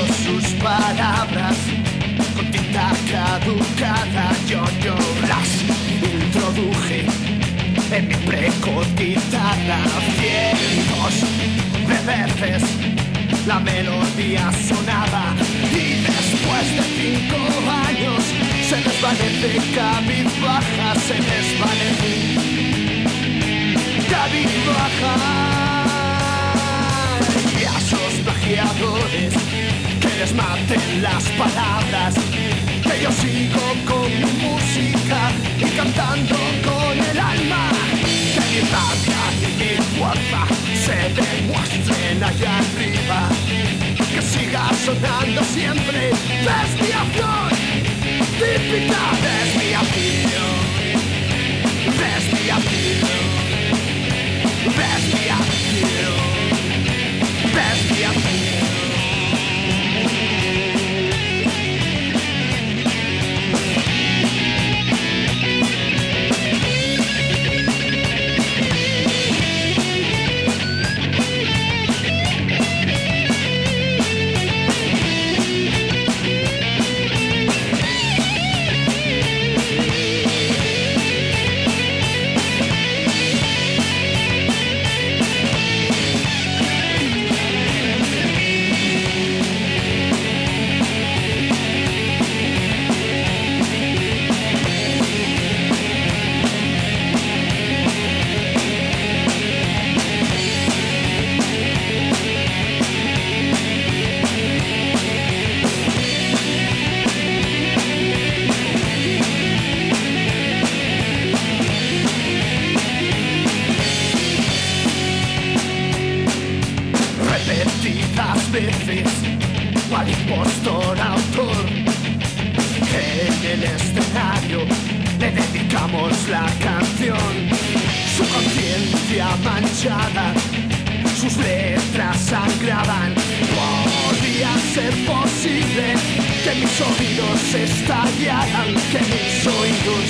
sus palabras con tinta caducada. Yo las introduje en mi precotizada. Cientos de veces la melodía sonaba y después de 5 años se desvanece cabizbaja, se desvanece cabizbaja. Y a esos plagiadores que les maten las palabras, que yo sigo con mi música y cantando con el alma, que mi rabia y mi fuerza se demuestren allá arriba, que siga sonando siempre desviación típica, desviación, desviación, desviación, desviación. Veces, cual impostor autor, en el escenario le dedicamos la canción. Su conciencia manchada, sus letras sangraban. Podía ser posible que mis oídos estallaran, que mis oídos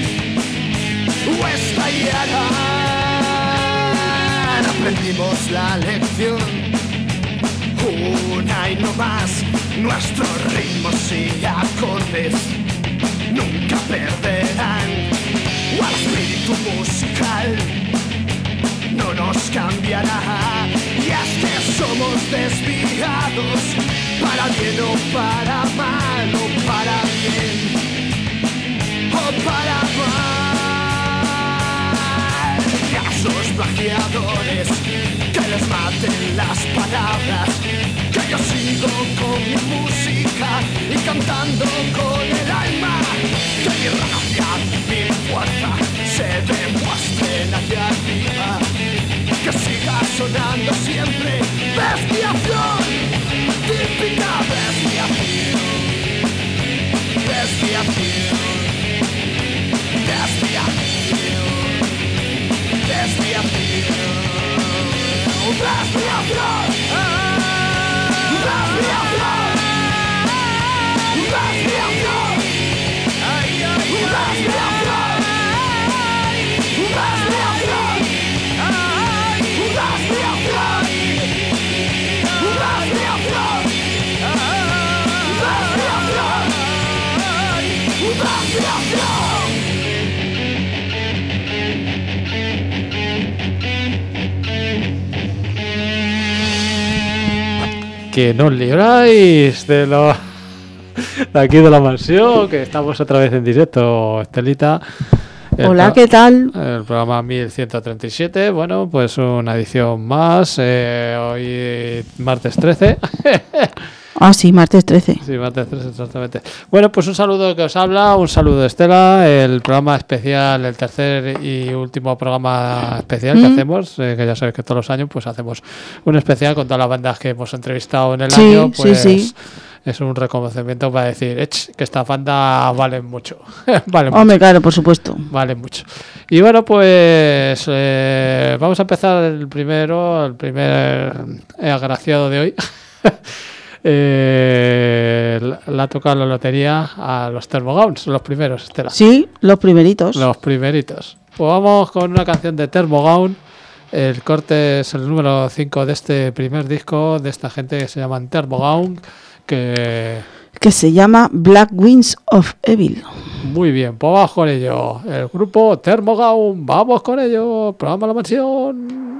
estallaran. Aprendimos la lección, una y no más. Nuestros ritmos y acordes nunca perderán. O el espíritu musical no nos cambiará. Y es que somos desviados, para bien o para mal, o para bien o para mal. Y a esos plagiadores que les maten las palabras, que yo sigo con mi música y cantando con el alma, que mi rabia, mi fuerza se demuestren allá arriba, que siga sonando siempre desviación típica, desviación, desviación, desviación, desviación. Que no os libráis de lo de aquí de la mansión, que estamos otra vez en directo, Estelita. Hola, ¿qué tal? El programa 1137, bueno, pues una edición más, hoy martes 13. Ah, sí, martes 13. Sí, martes 13, exactamente. Bueno, pues un saludo que os habla, un saludo de Estela, el programa especial, el tercer y último programa especial que hacemos, que ya sabéis que todos los años pues hacemos un especial con todas las bandas que hemos entrevistado en el año, pues sí. Es un reconocimiento para decir que estas bandas valen mucho. Valen mucho. Hombre, claro, por supuesto. Valen mucho. Y bueno, pues vamos a empezar el primer agraciado de hoy. Le ha tocado la lotería a los Thermogowns, los primeros, Estela. Sí, los primeritos. Los primeritos. Pues vamos con una canción de Thermogown. El corte es el número 5 de este primer disco de esta gente que se llaman Thermogown, que se llama Black Wings of Evil. muy bien, pues vamos con ello. El grupo Thermogaum, vamos con ello. Programa La Mansión.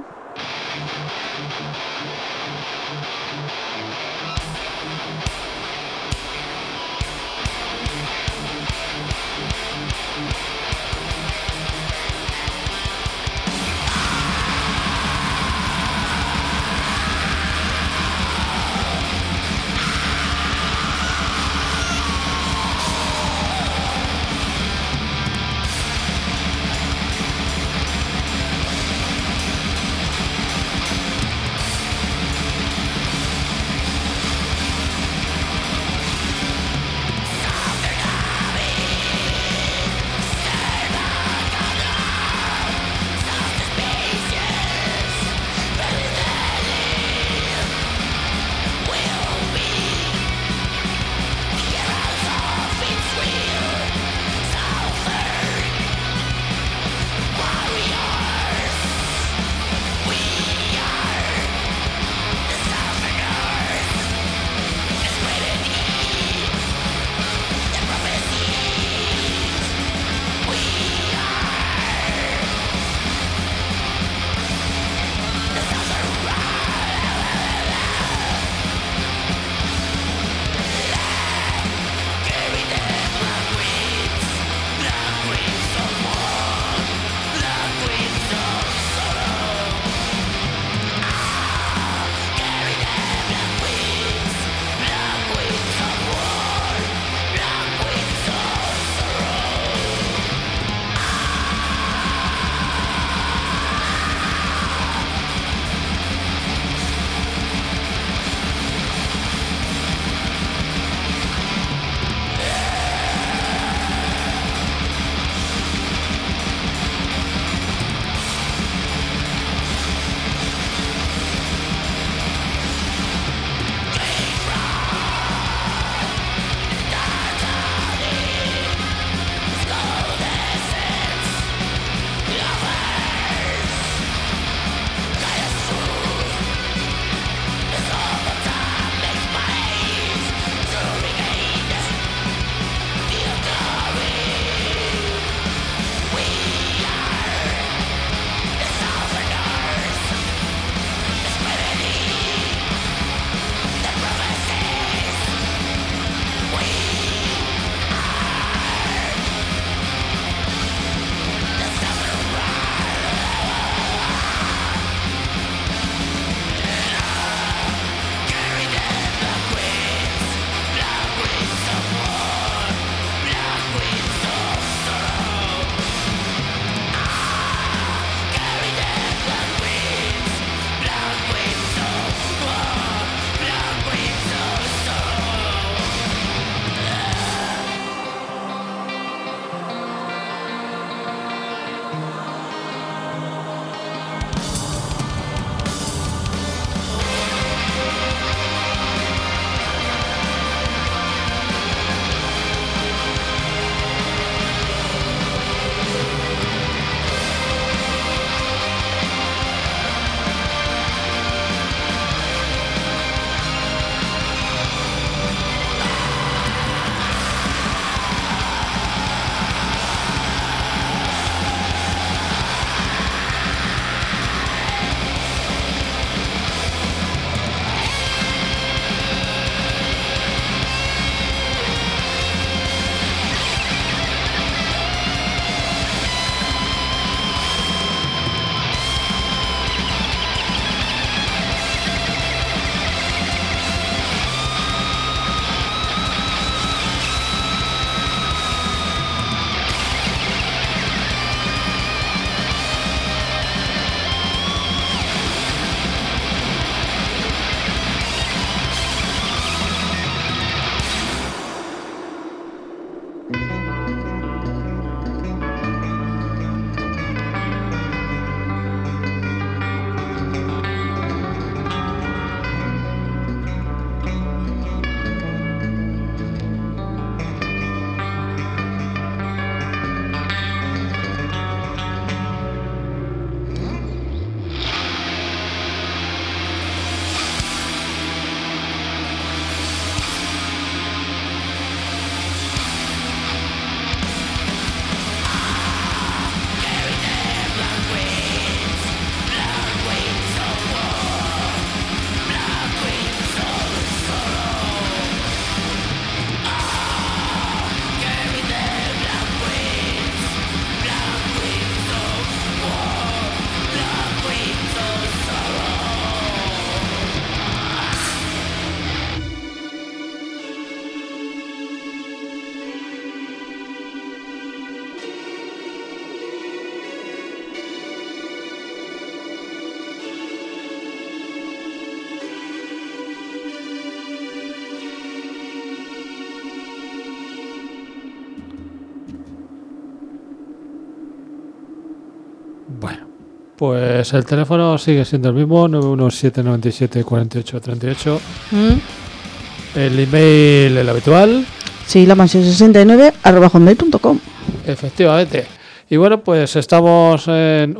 Pues el teléfono sigue siendo el mismo, 917974838. El email el habitual. Sí, la mansión 69 @hotmail.com. Efectivamente. Y bueno, pues estamos en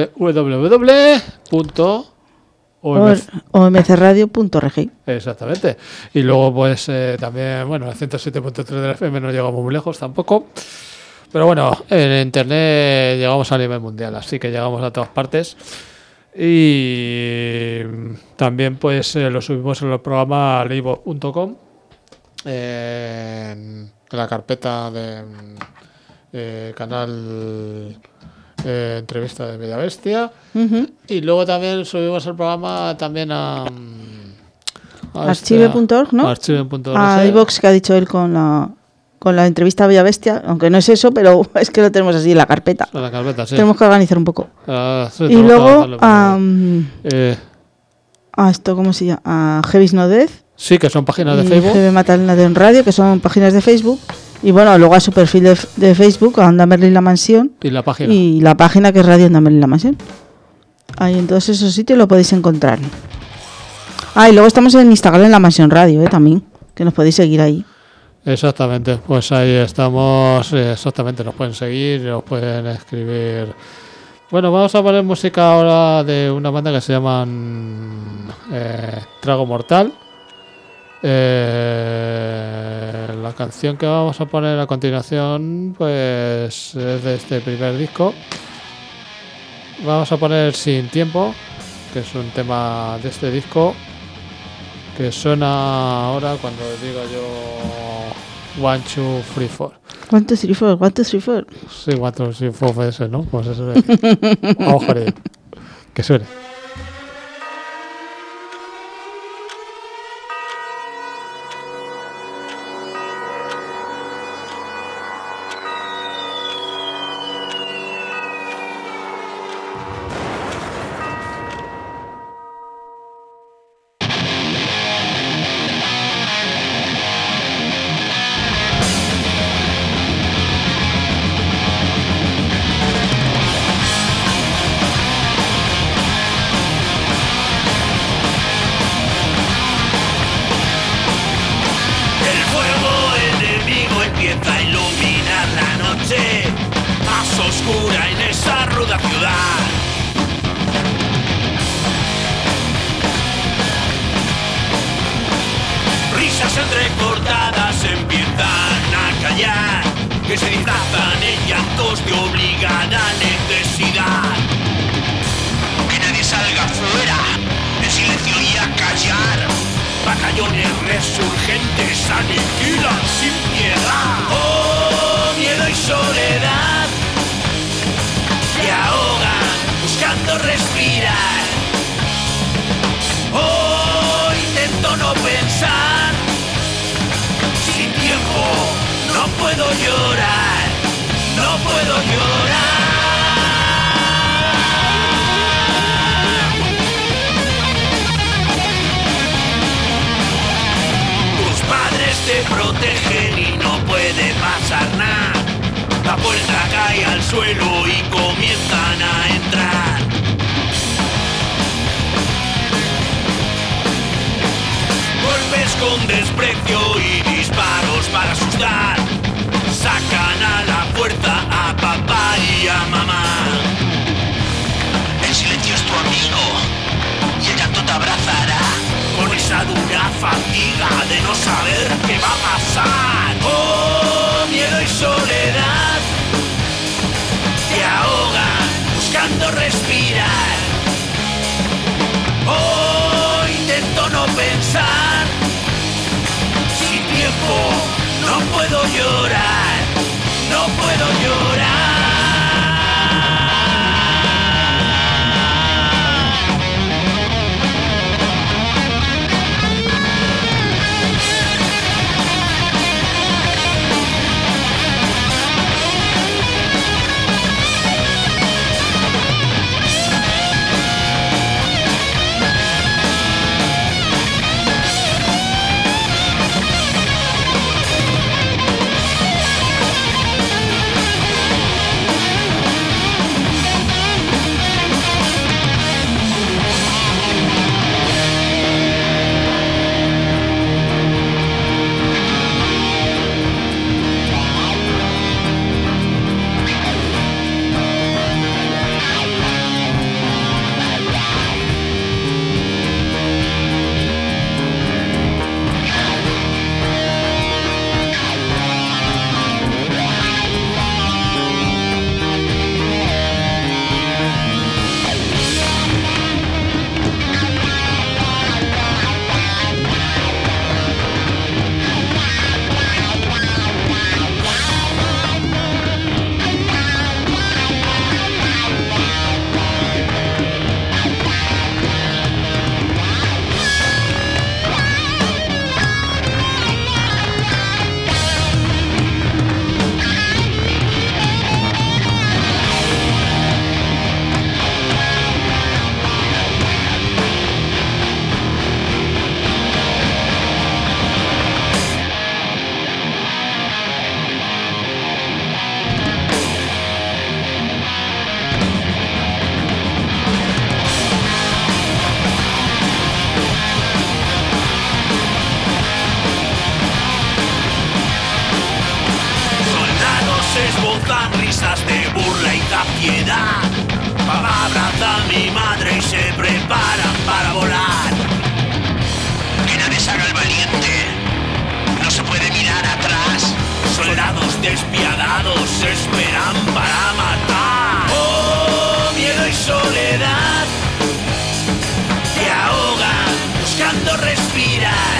omcradio.org. Exactamente. Y luego pues también, bueno, el 107.3 de la FM no llegamos muy lejos tampoco. Pero bueno, en internet llegamos a nivel mundial, así que llegamos a todas partes. Y también pues lo subimos en el programa leivo.com, en la carpeta de canal entrevista de Bella Bestia. Y luego también subimos el programa también a archive.org, ¿no? Archive.org. A iVox, que ha dicho él con la entrevista a Bella Bestia, aunque no es eso, pero es que lo tenemos así en la carpeta. En la carpeta, sí. Tenemos que organizar un poco. Sí, Y luego a esto, ¿cómo se llama? A Heavy's No Death. Sí, que son páginas de y Facebook. Heavy Metal en Radio, que son páginas de Facebook. Y bueno, luego a su perfil de Facebook, a Onda Merlin La Mansión. Y la página. Y la página que es Radio Onda Merlin La Mansión. Ahí en todos esos sitios lo podéis encontrar. Y luego estamos en Instagram en La Mansión Radio, también, que nos podéis seguir ahí. Exactamente, pues ahí estamos, exactamente, nos pueden seguir, nos pueden escribir. Bueno, vamos a poner música ahora de una banda que se llaman Trago Mortal. La canción que vamos a poner a continuación pues es de este primer disco. Vamos a poner Sin Tiempo, que es un tema de este disco que suena ahora cuando digo yo 1, 2, 3, 4. 1, 2, 3, 4, 1, 2, 3, 4. Sí, 1, 2, 3, 4 fue ese, ¿no? Pues eso es. Vamos con ello. Que suene. ansiedad. Papá abraza a mi madre y se preparan para volar. Que nadie se haga el valiente, no se puede mirar atrás. Soldados despiadados esperan para matar. Oh, miedo y soledad que ahogan buscando respirar.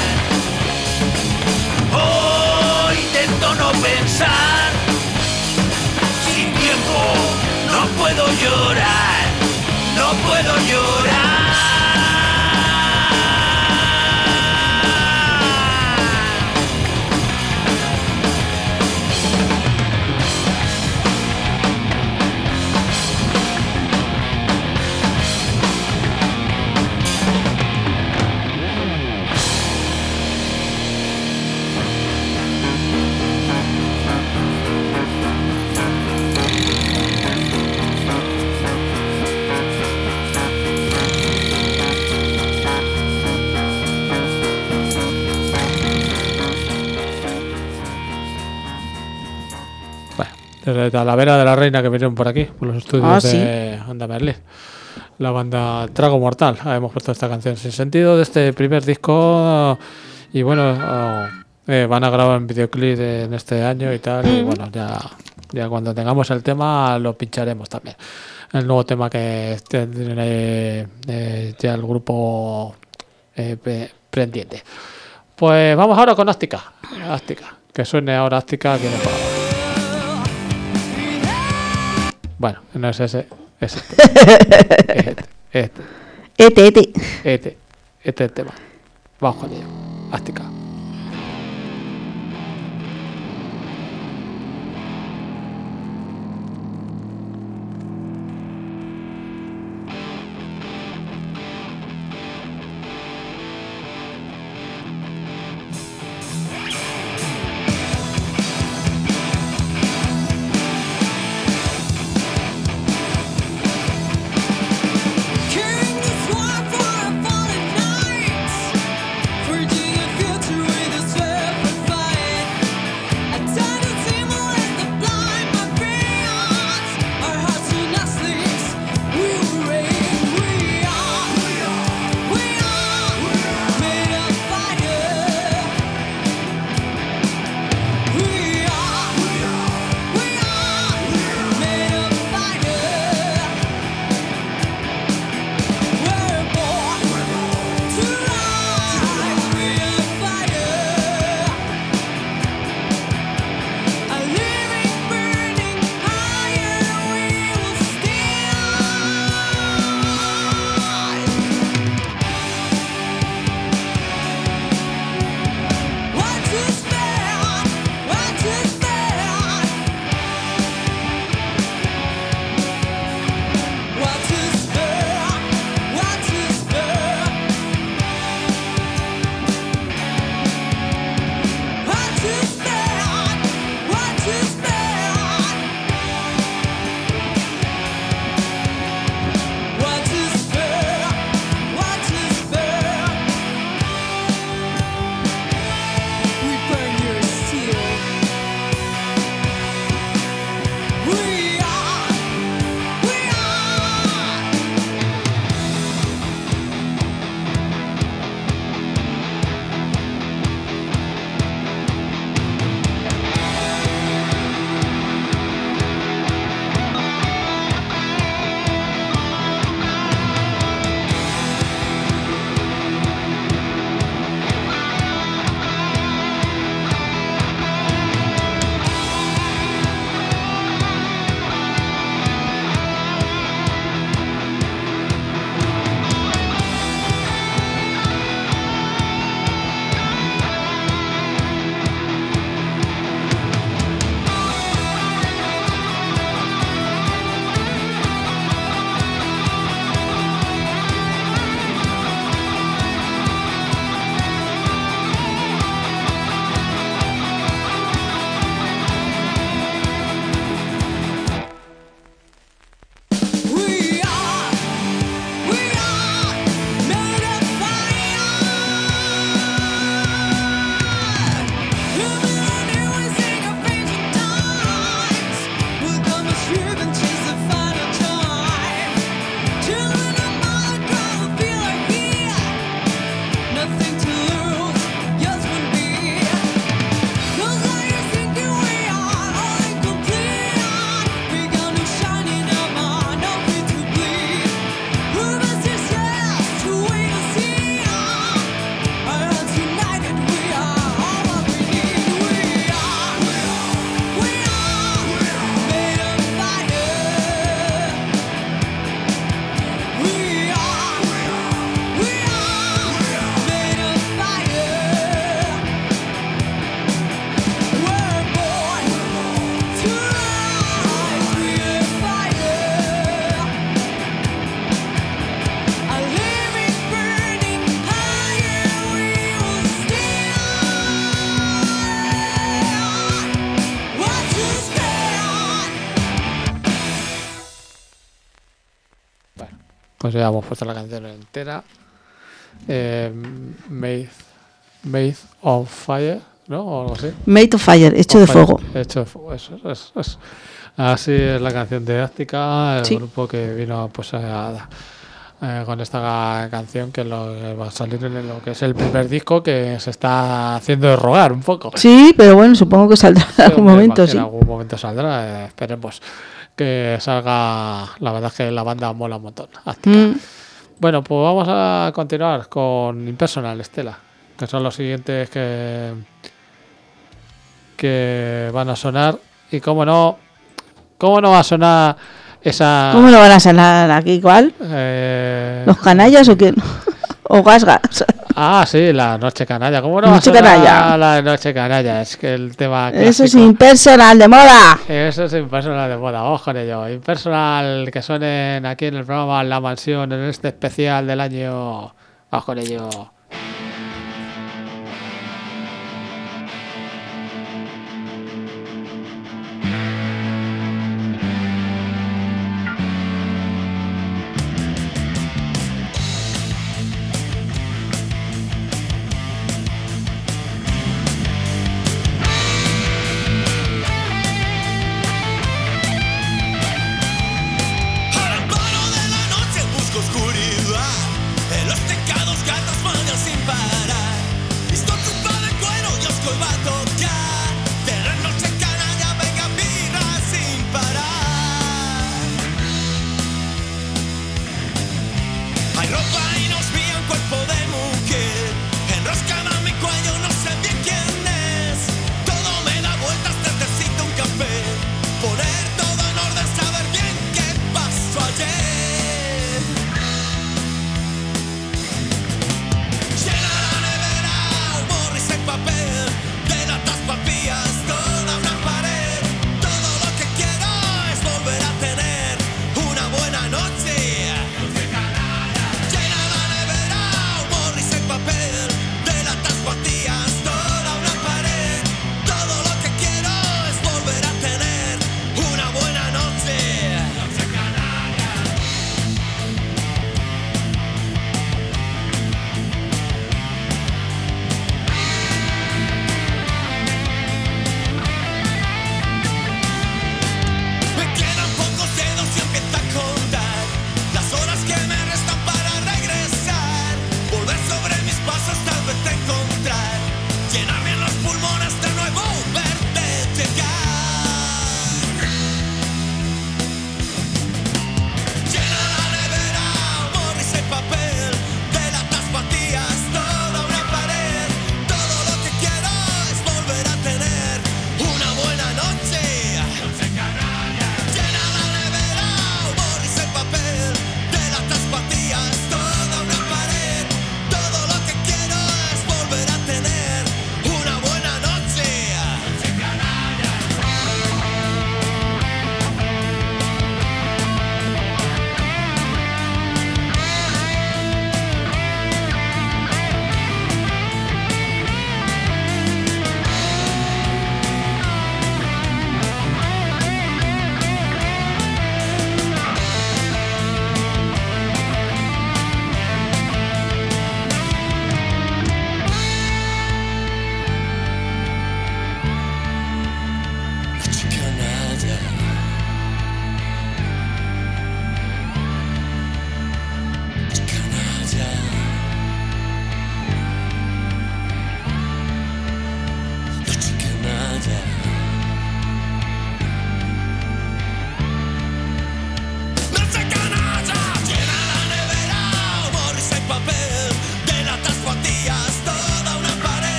Oh, intento no pensar. Sin tiempo no puedo llorar. No puedo llorar. Desde Talavera de la Reina, que vinieron por aquí, por los estudios sí. de Onda Merlín. La banda Trago Mortal. Hemos puesto esta canción Sin Sentido de este primer disco. Y bueno, van a grabar un videoclip en este año y tal. Y bueno, ya cuando tengamos el tema lo pincharemos también. El nuevo tema que tiene ya el grupo pendiente. Pues vamos ahora con Ástica. Que suene ahora Ástica aquí en el programa. Bueno, no es ese, es este. Este es el tema. Vamos con ello. Ástica. Carrying this war for a fallen knight, forging a future Pues ya hemos puesto la canción entera. Made of Fire, ¿no? O algo así. Made of Fire, hecho de fuego. Hecho de fuego, eso. Así es la canción de Áctica, el Sí. grupo que vino pues con esta canción que va a salir en lo que es el primer disco, que se está haciendo de rogar un poco. Sí, pero bueno, supongo que saldrá en algún momento, sí. En algún momento saldrá, esperemos que salga. La verdad es que la banda mola un montón. Áctica. Bueno, pues vamos a continuar con Impersonal, Estela, que son los siguientes que van a sonar. Y cómo no va a sonar esa... ¿Cómo lo van a sonar aquí? ¿Cuál? ¿Los canallas o quién? ¿O Gasgas? Ah, sí, la Noche Canalla. ¿Cómo no Noche va a sonar Canalla. la Noche Canalla? Es que el tema clásico. Eso es Impersonal de moda. Eso es Impersonal de moda, vamos con ello. Impersonal, que suenen aquí en el programa La Mansión, en este especial del año. Vamos con ello. Al amparo de la noche busco oscuridad. En los tecados gatas mañas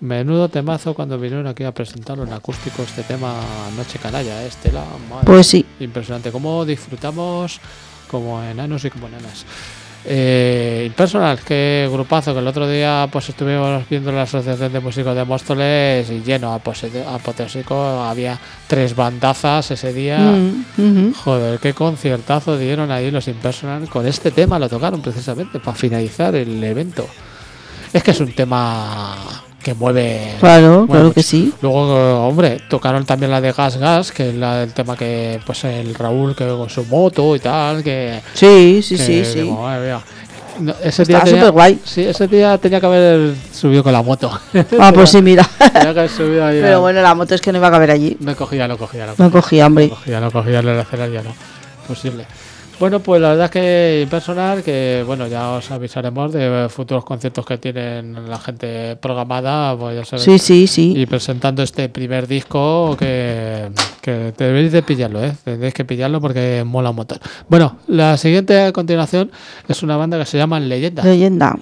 Menudo temazo cuando vinieron aquí a presentarlo en acústico este tema Noche Canalla, Estela. Madre, Pues sí. impresionante. Cómo disfrutamos como enanos y como enanas. Impersonal, qué grupazo, que el otro día pues estuvimos viendo la Asociación de Músicos de Móstoles y lleno, apoteósico, había 3 bandazas ese día. Joder, qué conciertazo dieron ahí los Impersonal. Con este tema lo tocaron precisamente para finalizar el evento. Es que es un tema que mueve. Claro, mueve claro mucho. que sí. Luego, hombre, tocaron también la de Gas Gas, que es el tema que, pues el Raúl, que con su moto y tal, que. Sí, sí, que sí, sí. digo, madre mía. No, ese día Estaba súper guay. Sí, ese día tenía que haber subido con la moto. Ah, pues sí, mira. Tenía que haber subido ahí. Pero bueno, la moto es que no iba a caber allí. No cogía, No cogía, hombre. No cogía el acelerador, ya no. Posible. Bueno, pues la verdad es que Impersonal, que bueno, ya os avisaremos de futuros conciertos que tienen la gente programada, pues ya sabéis. Sí, sí, sí. Y presentando este primer disco que debéis de pillarlo, tendréis que pillarlo porque mola un montón. Bueno, la siguiente a continuación es una banda que se llama Leyenda. Leyenda.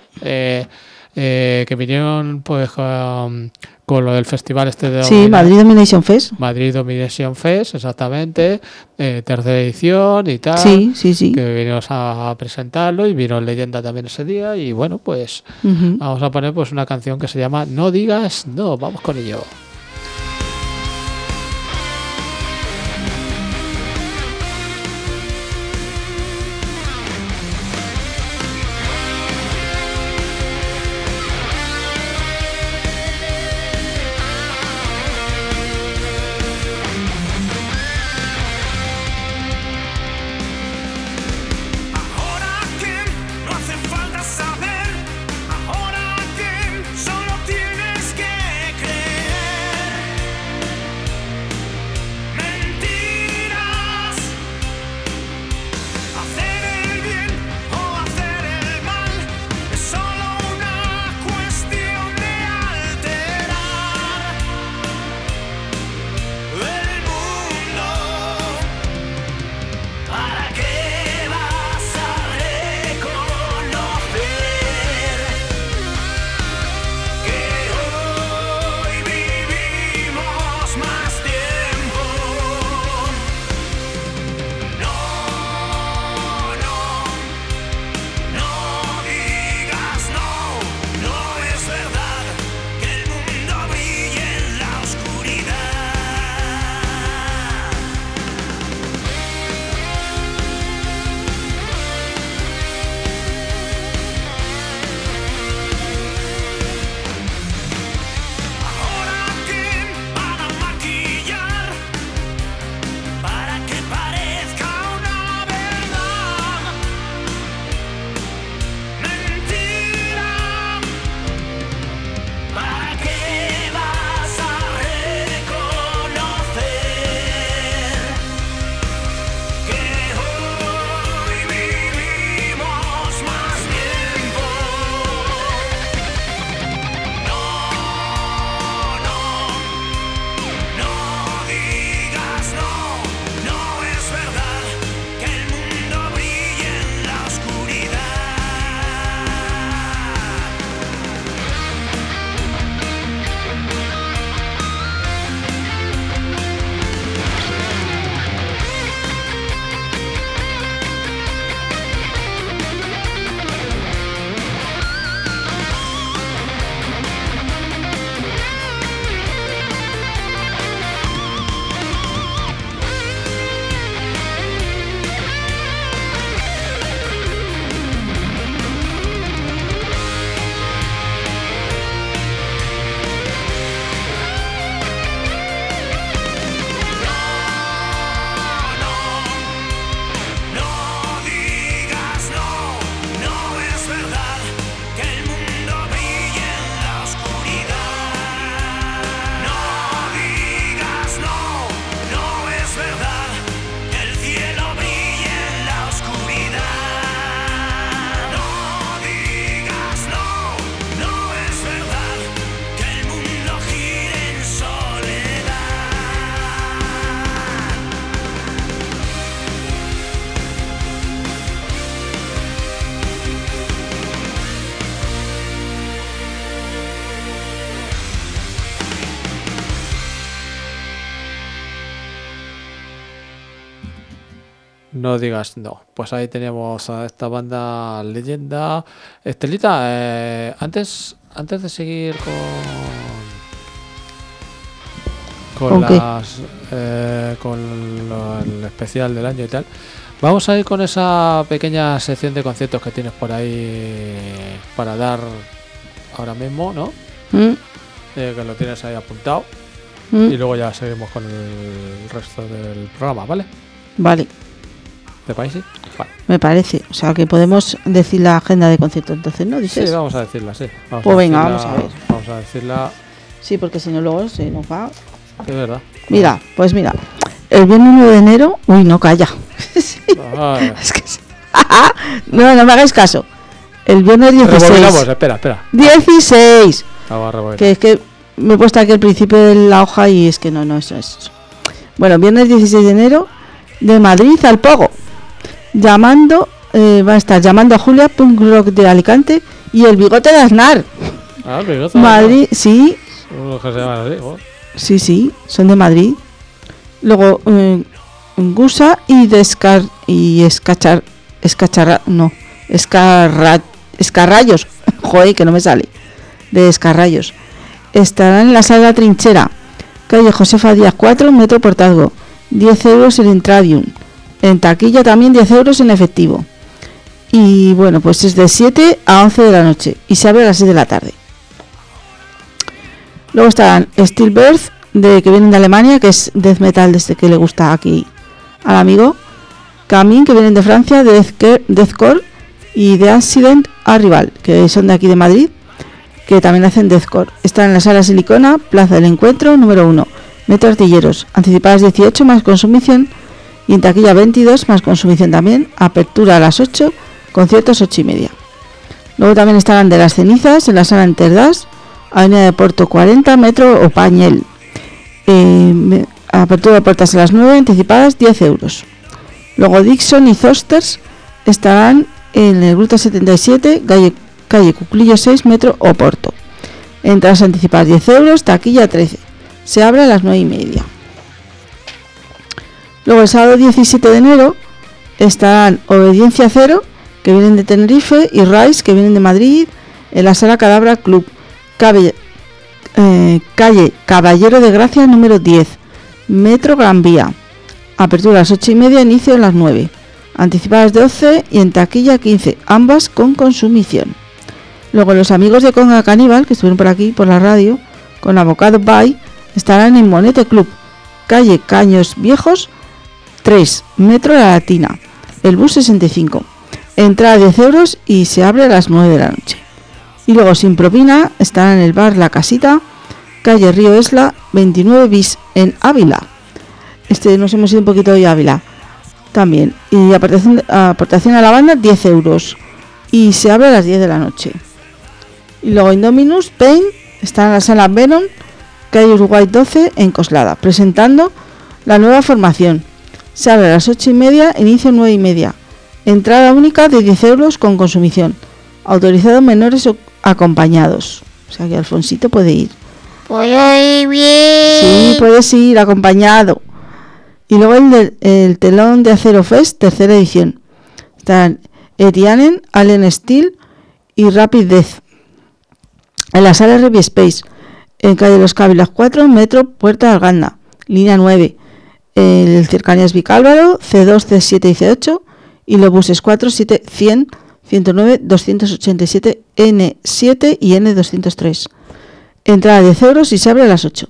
Que vinieron pues con lo del festival este de Sí, Madrid Domination Fest. Madrid Domination Fest, exactamente, tercera edición y tal. Sí, sí, sí. Que vinimos a presentarlo y vino Leyenda también ese día y bueno, pues vamos a poner pues una canción que se llama No digas no, vamos con ello. Solo tienes que creer. No digas no. Pues ahí teníamos a esta banda leyenda. Estelita, antes de seguir ¿Con qué? el especial del año y tal, vamos a ir con esa pequeña sección de conciertos que tienes por ahí para dar ahora mismo, ¿no? Que lo tienes ahí apuntado. Y luego ya seguimos con el resto del programa, ¿vale? Vale. ¿De país? Sí. Vale. Me parece. O sea, que podemos decir la agenda de conciertos entonces, ¿no? ¿Dices? Sí, vamos a decirla, sí. Pues venga, vamos a ver. Vamos a decirla. Sí, porque si no luego se nos va. Es verdad. Mira, pues mira. El viernes 9 de enero... Uy, no, calla. Sí. Es que sí. No me hagáis caso. El viernes 16. Rebobinamos, espera. 16. Vamos a rebobinar. Que es que me he puesto aquí el principio de la hoja y es que no, eso es. Bueno, viernes 16 de enero, de Madrid al Pogo. Va a estar llamando a Julia, Punk Rock de Alicante y el Bigote de Aznar. Ah, el Bigote. Madrid, sí. Unos que se llaman así, ¿no? Sí, son de Madrid. Luego, Gusa y Escarrayos. Joder, que no me sale. De Escarrayos. Estarán en la sala Trinchera, calle Josefa Díaz 4, Metro Portazgo. 10 euros el Intradium. En taquilla también 10 euros en efectivo. Y bueno, pues es de 7 a 11 de la noche y se abre a las 6 de la tarde. Luego están Stillbirth, que vienen de Alemania, que es death metal desde que le gusta aquí al amigo. Camin, que vienen de Francia, Deathcore, y The Accident Arrival, que son de aquí de Madrid, que también hacen Deathcore. Están en la sala Silicona, Plaza del Encuentro, número 1, Metro Artilleros. Anticipadas 18 más consumición y en taquilla 22 más consumición también. Apertura a las 8, conciertos 8:30. Luego también estarán de las cenizas en la sala Interdas, Avenida de Porto 40, Metro Opañel. Apertura de puertas a las 9, anticipadas 10 euros. Luego Dixon y Zosters estarán en el Gruta 77, calle Cuclillo 6, Metro Oporto. Entradas anticipadas 10 euros, taquilla 13. Se abre a las 9:30. Luego el sábado 17 de enero estarán Obediencia Cero, que vienen de Tenerife, y Rise, que vienen de Madrid, en la sala Cadabra Club, calle Caballero de Gracia número 10, Metro Gran Vía. Apertura a las 8:30, inicio a las 9. Anticipadas 12 y en taquilla 15, ambas con consumición. Luego los amigos de Conga Caníbal, que estuvieron por aquí, por la radio, con Avocado Bay, estarán en Monete Club, calle Caños Viejos 3, Metro La Latina, el bus 65. Entrada 10 euros y se abre a las 9 de la noche. Y luego sin propina estarán en el bar La Casita, calle Río Esla 29 bis en Ávila. Nos hemos ido un poquito de Ávila también. Y aportación a la banda 10 euros y se abre a las 10 de la noche. Y luego Indominus Pain está en la sala Venom, calle Uruguay 12 en Coslada, presentando la nueva formación. Se abre a las 8:30, inicio 9:30. Entrada única de 10 euros con consumición. Autorizado menores o acompañados. O sea que Alfonsito puede ir. ¿Puedo ir bien? Sí, puedes ir acompañado. Y luego el telón de Acero Fest, tercera edición. Están Etianen, Alien Steel y Rapid Death. En la sala Revy Space, en calle Los Cávilas 4, Metro Puerta de Arganda, línea 9. El Cercanías Vicálvaro, C2, C7 y C8. Y los buses 4, 7, 100, 109, 287, N7 y N203. Entrada 10 euros y se abre a las 8.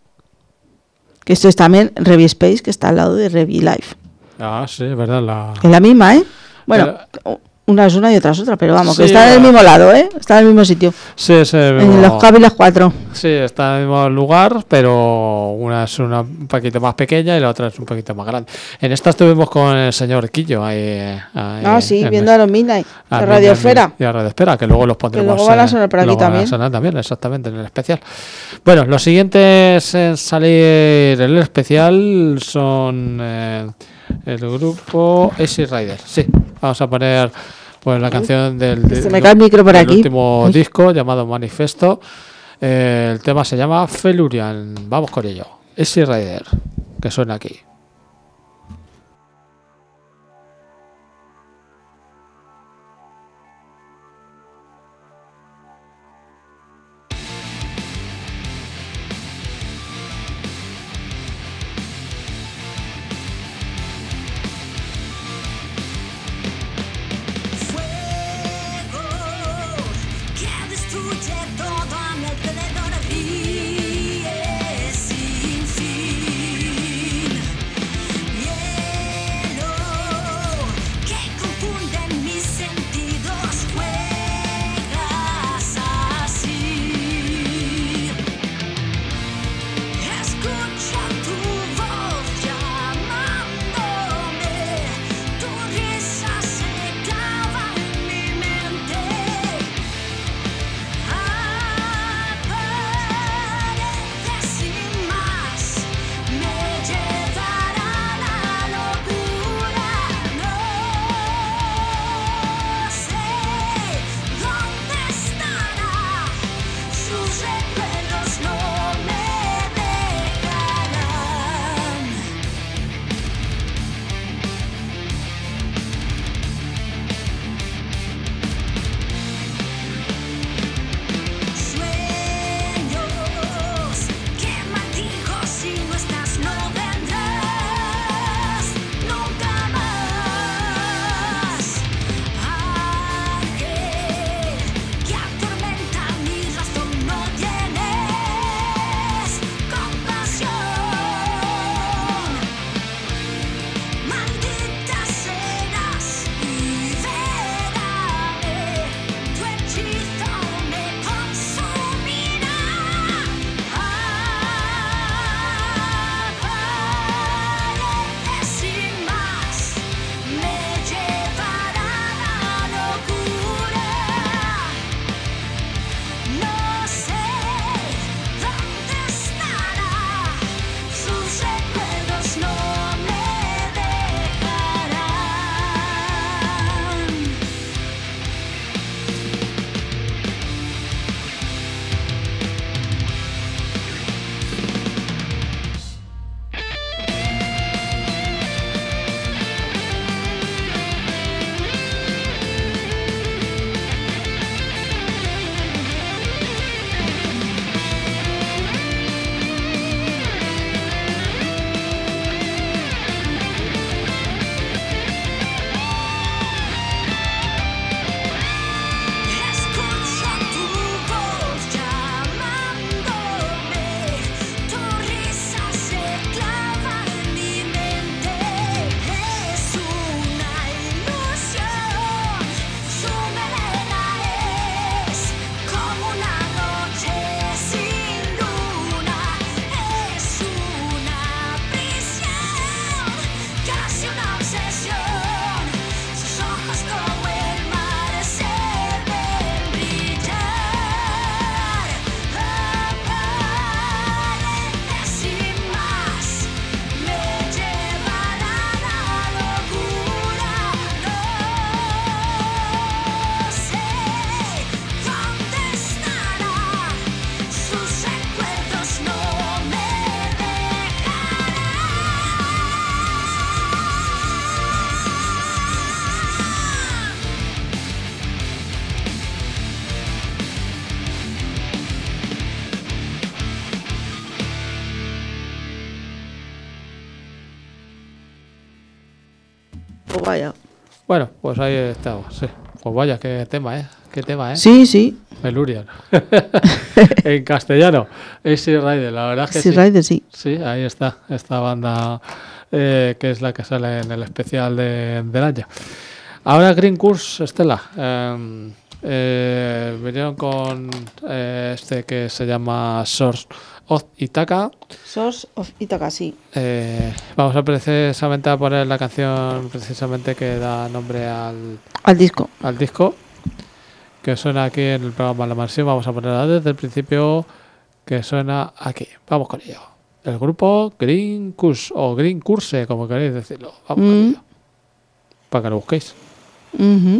Que esto es también Revy Space, que está al lado de Revy Life. Ah, sí, es verdad. Es la misma, ¿eh? Bueno, una es una y otra es otra, pero vamos, sí, que está en el mismo lado, ¿eh? Está en el mismo sitio. Sí, es el mismo. En los Cávilas 4. Sí, está en el mismo lugar, pero una es un poquito más pequeña y la otra es un poquito más grande. En esta estuvimos con el señor Quillo ahí Sí, viendo a los Midnight, la Radiosfera. Y a Radiosfera, que luego los pondremos. Que luego van a sonar por aquí también. Van a sonar también, exactamente, en el especial. Bueno, los siguientes en salir en el especial son el grupo Easy Rider. Sí, vamos a poner pues la canción se me cae el micro por aquí. Último disco llamado Manifesto. El tema se llama Felurian. Vamos con ello. Easy Rider, que suena aquí. vaya. Bueno, pues ahí estamos, sí. Pues vaya, qué tema, ¿eh? Qué tema, ¿eh? Sí, sí. Melurian. En castellano. Easy Rider, la verdad es que Sí, sí. Rider, sí. Sí, ahí está, esta banda que es la que sale en el especial del año. Ahora Green Curse, Estela. Vinieron con este que se llama Source of Ithaca. Source of Ithaca, sí. Vamos a precisamente a poner la canción precisamente que da nombre al Disco. disco, que suena aquí en el programa La Mansión. Vamos a ponerla desde el principio, que suena aquí. Vamos con ello. El grupo Green Curse, o Green Curse, como queréis decirlo. Vamos con ello. Para que lo busquéis. Uh-huh.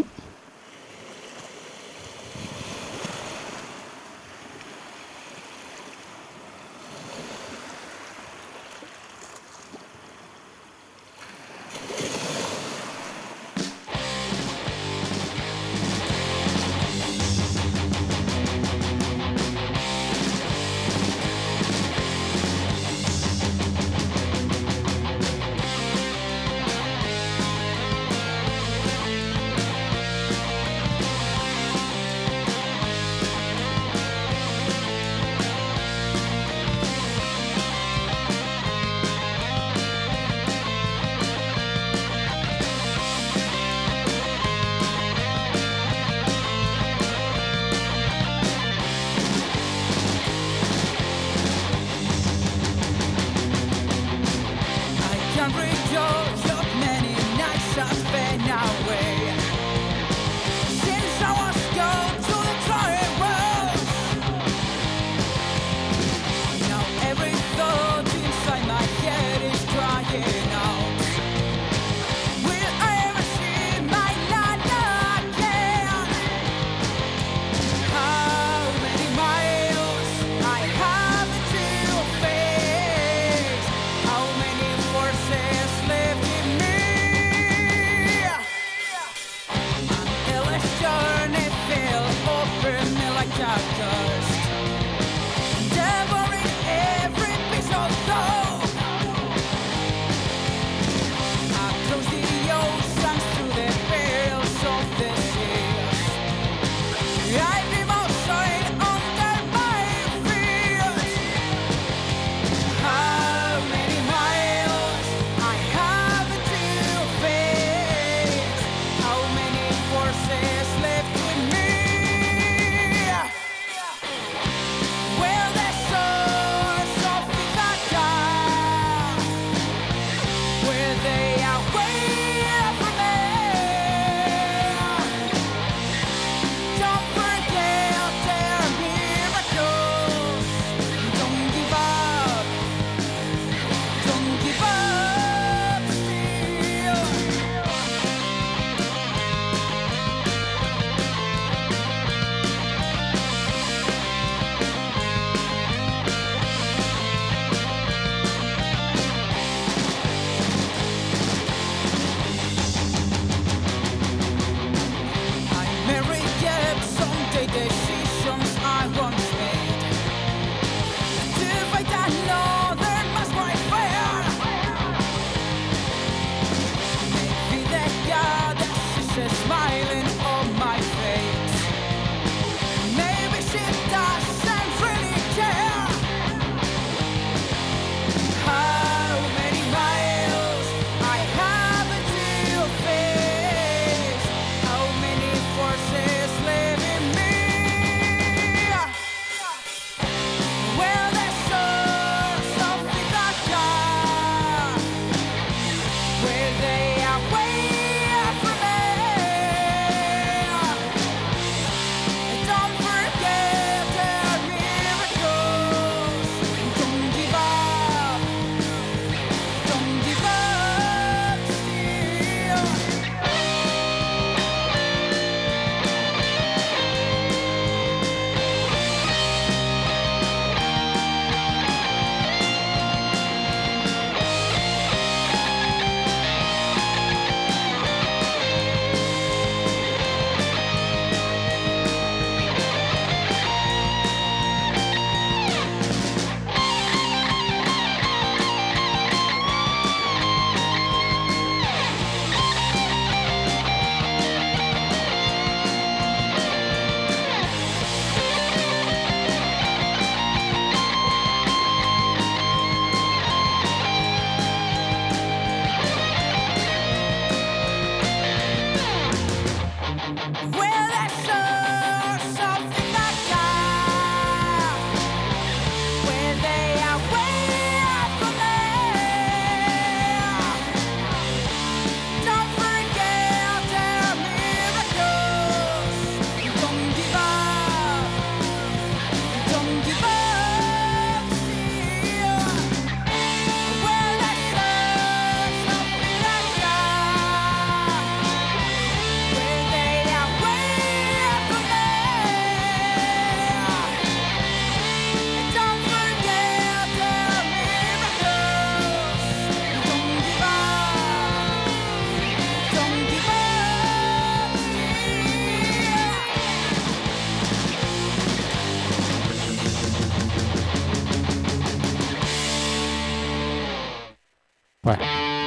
Bueno.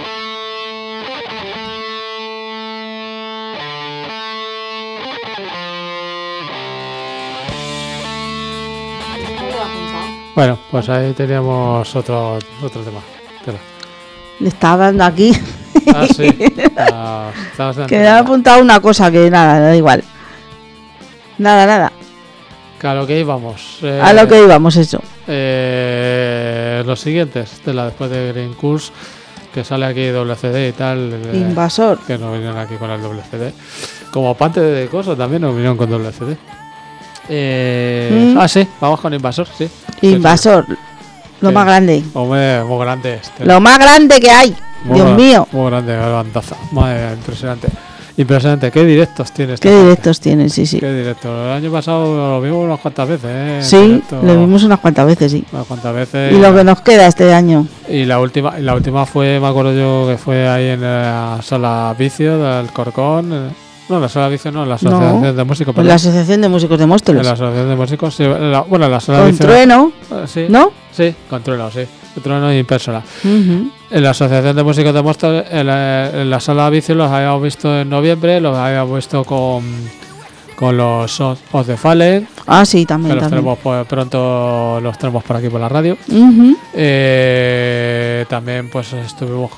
Bueno, pues ahí teníamos otro tema. Espera. Le estaba dando aquí. Ah, sí. Que me ha apuntado una cosa que nada, da igual. Nada. Que a lo que íbamos. A lo que íbamos, eso. Los siguientes, después de Green Curse, que sale aquí WCD y tal. Invasor. Que nos vinieron aquí con el WCD. Como parte de cosas también nos vinieron con WCD. Sí, vamos con Invasor, sí. Invasor. Lo más grande. Hombre, muy grande este. Lo más grande que hay. Dios mío. Muy grande, bandaza. Madre, impresionante. Impresionante. Qué directos tienes. Qué directos tienes, sí. Qué directos. El año pasado lo vimos unas cuantas veces, ¿eh? Sí, lo vimos unas cuantas veces, sí. Unas cuantas veces. Y lo que nos queda este año. Y la última fue, me acuerdo yo, que fue ahí en la sala Vicio del Corcón. No, la sala Vicio no, la Asociación de Músicos. En la Asociación de Músicos de Móstoles. En la Asociación de Músicos, sí. La sala Con Vicio. Trueno. Sí. ¿No? Sí, con Trueno, sí. Trueno y Impersonal. Uh-huh. En la Asociación de Músicos de Móstoles, en la sala Vicio los habíamos visto en noviembre, los habíamos visto con los Os de Fallen. Ah, sí, también. Que los tenemos pronto, los tenemos por aquí por la radio. Uh-huh. También pues estuvimos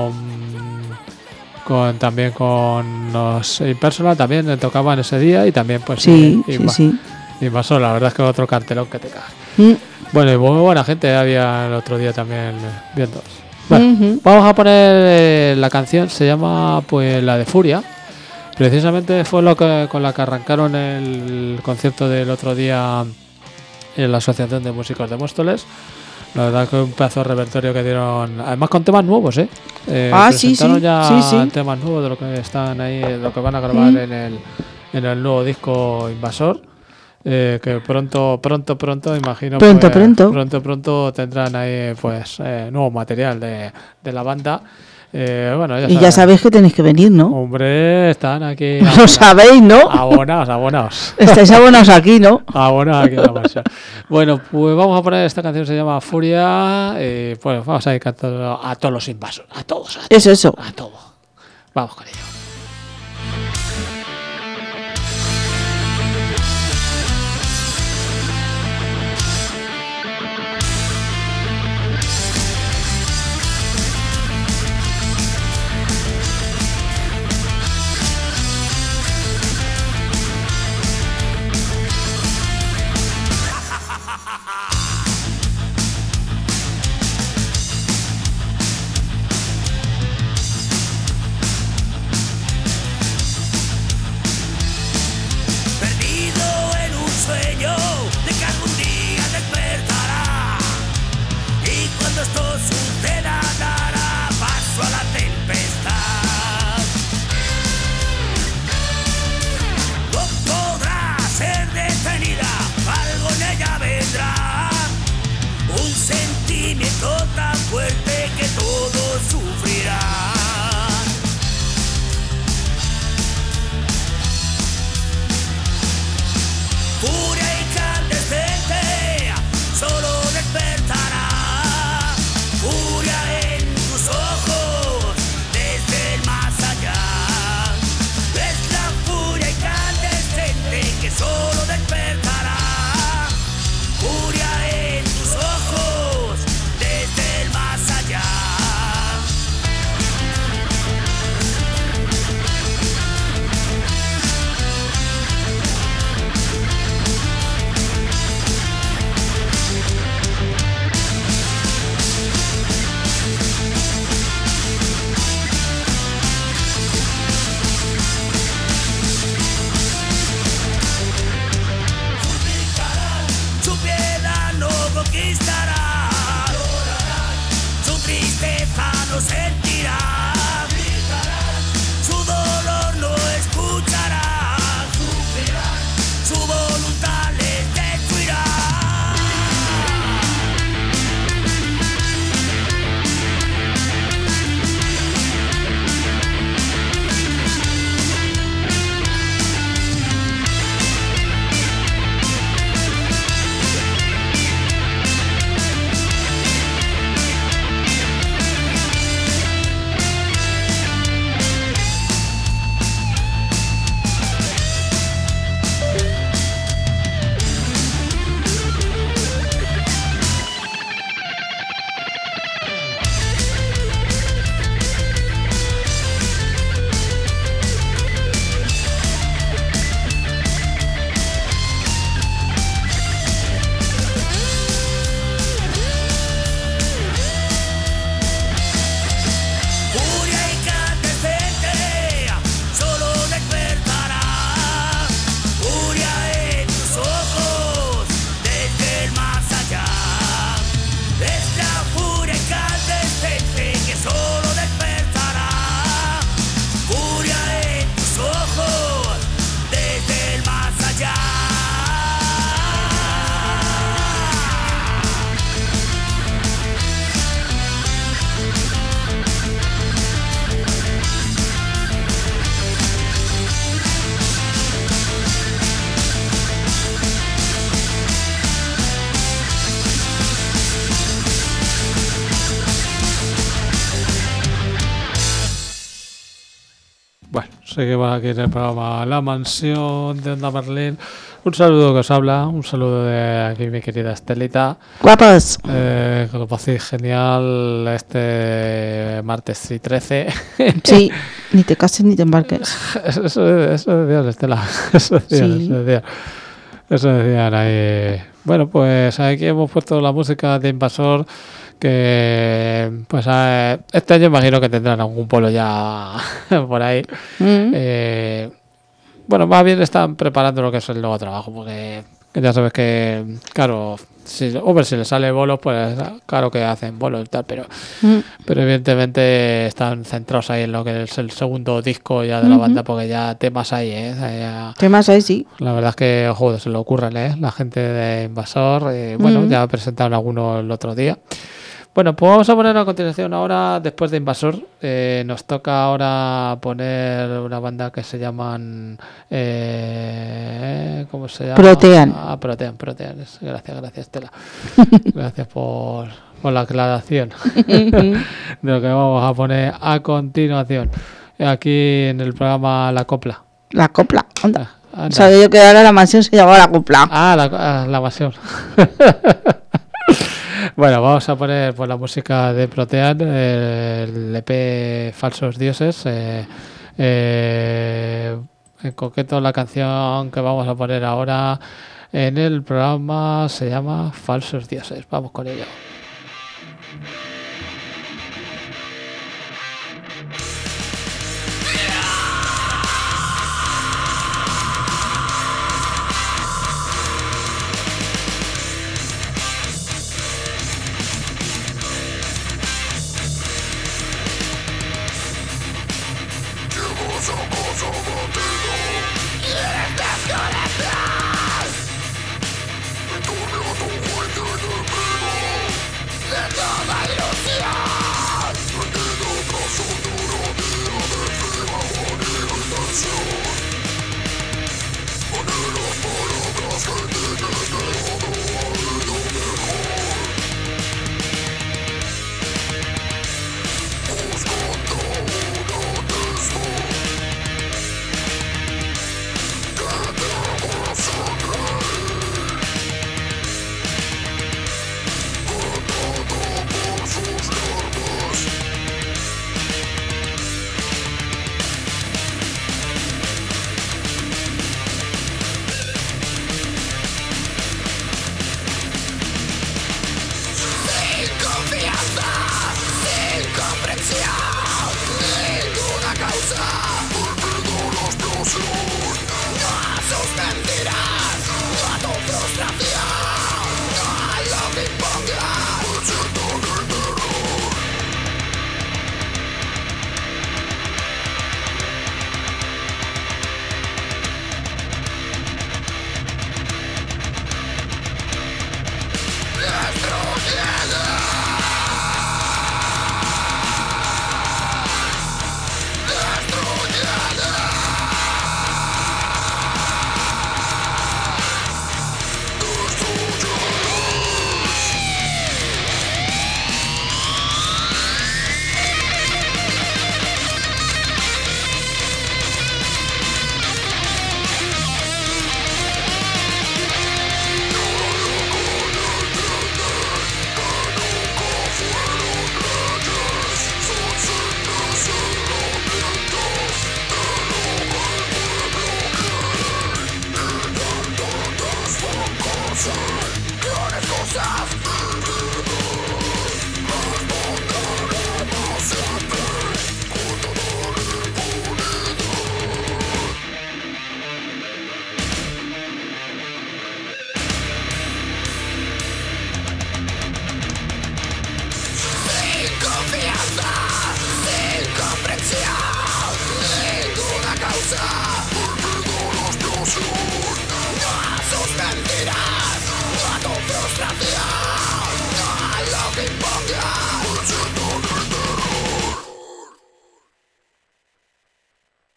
también con los Impersonal, también tocaban ese día y también pues sí. Invasor, la verdad es que otro cartelón que te cae. Bueno, y muy buena gente había el otro día también viendo. Bueno, vamos a poner la canción, se llama pues la de Furia. Precisamente fue con la que arrancaron el concierto del otro día en la Asociación de Músicos de Móstoles. La verdad que un pedazo de repertorio que dieron, además con temas nuevos, sí. Ya temas nuevos de lo que están ahí, de lo que van a grabar en el nuevo disco Invasor. Que pronto imagino pronto tendrán ahí pues nuevo material de la banda. Bueno, ya sabéis que tenéis que venir, ¿no? Hombre, están aquí. Lo sabéis, ¿no? Abonados. Estáis abonados aquí, ¿no? Abonados aquí en la mansión. Bueno, pues vamos a poner esta canción, se llama Furia. Pues vamos a ir cantando a todos los invasores, a todos. Eso. A todo. Vamos con ello. Tan fuerte que todos sufrirán. Furia incandescente solo despertará. Furia en tus ojos desde el más allá. Es la furia incandescente que solo despertará. Furia en tus ojos desde el más allá. Su piedad no conquistará. Su tristeza no sentirá. Su dolor no escuchará. Su voluntad les destruirá. Seguimos aquí en el programa La Mansión de Onda Berlín. Un saludo que os habla, un saludo de aquí mi querida Estelita. Guapos. Que lo paséis genial este martes y 13. Sí, ni te cases ni te embarques. Eso decían, Estela. Eso decían. Eso decían ahí. Bueno, pues aquí hemos puesto la música de Invasor. Que pues este año imagino que tendrán algún polo ya por ahí. Bueno, más bien están preparando lo que es el nuevo trabajo, porque ya sabes que, claro, si les sale bolos, pues claro que hacen bolos y tal, pero evidentemente están centrados ahí en lo que es el segundo disco ya de la banda, porque ya temas hay, ¿eh? O sea, ya, temas ahí, sí. La verdad es que, joder, se lo ocurren, ¿eh? La gente de Invasor, bueno, ya presentaron algunos el otro día. Bueno, pues vamos a poner a continuación ahora, después de Invasor, nos toca ahora poner una banda que se llaman... ¿cómo se llama? Protean. Protean. Gracias, Estela. Gracias por la aclaración de lo que vamos a poner a continuación. Aquí en el programa La Copla. La Copla, anda. Sabía yo que ahora la mansión se llamaba La Copla. La mansión. Bueno, vamos a poner pues la música de Protean, el EP Falsos Dioses. En concreto la canción que vamos a poner ahora en el programa se llama Falsos Dioses. Vamos con ello.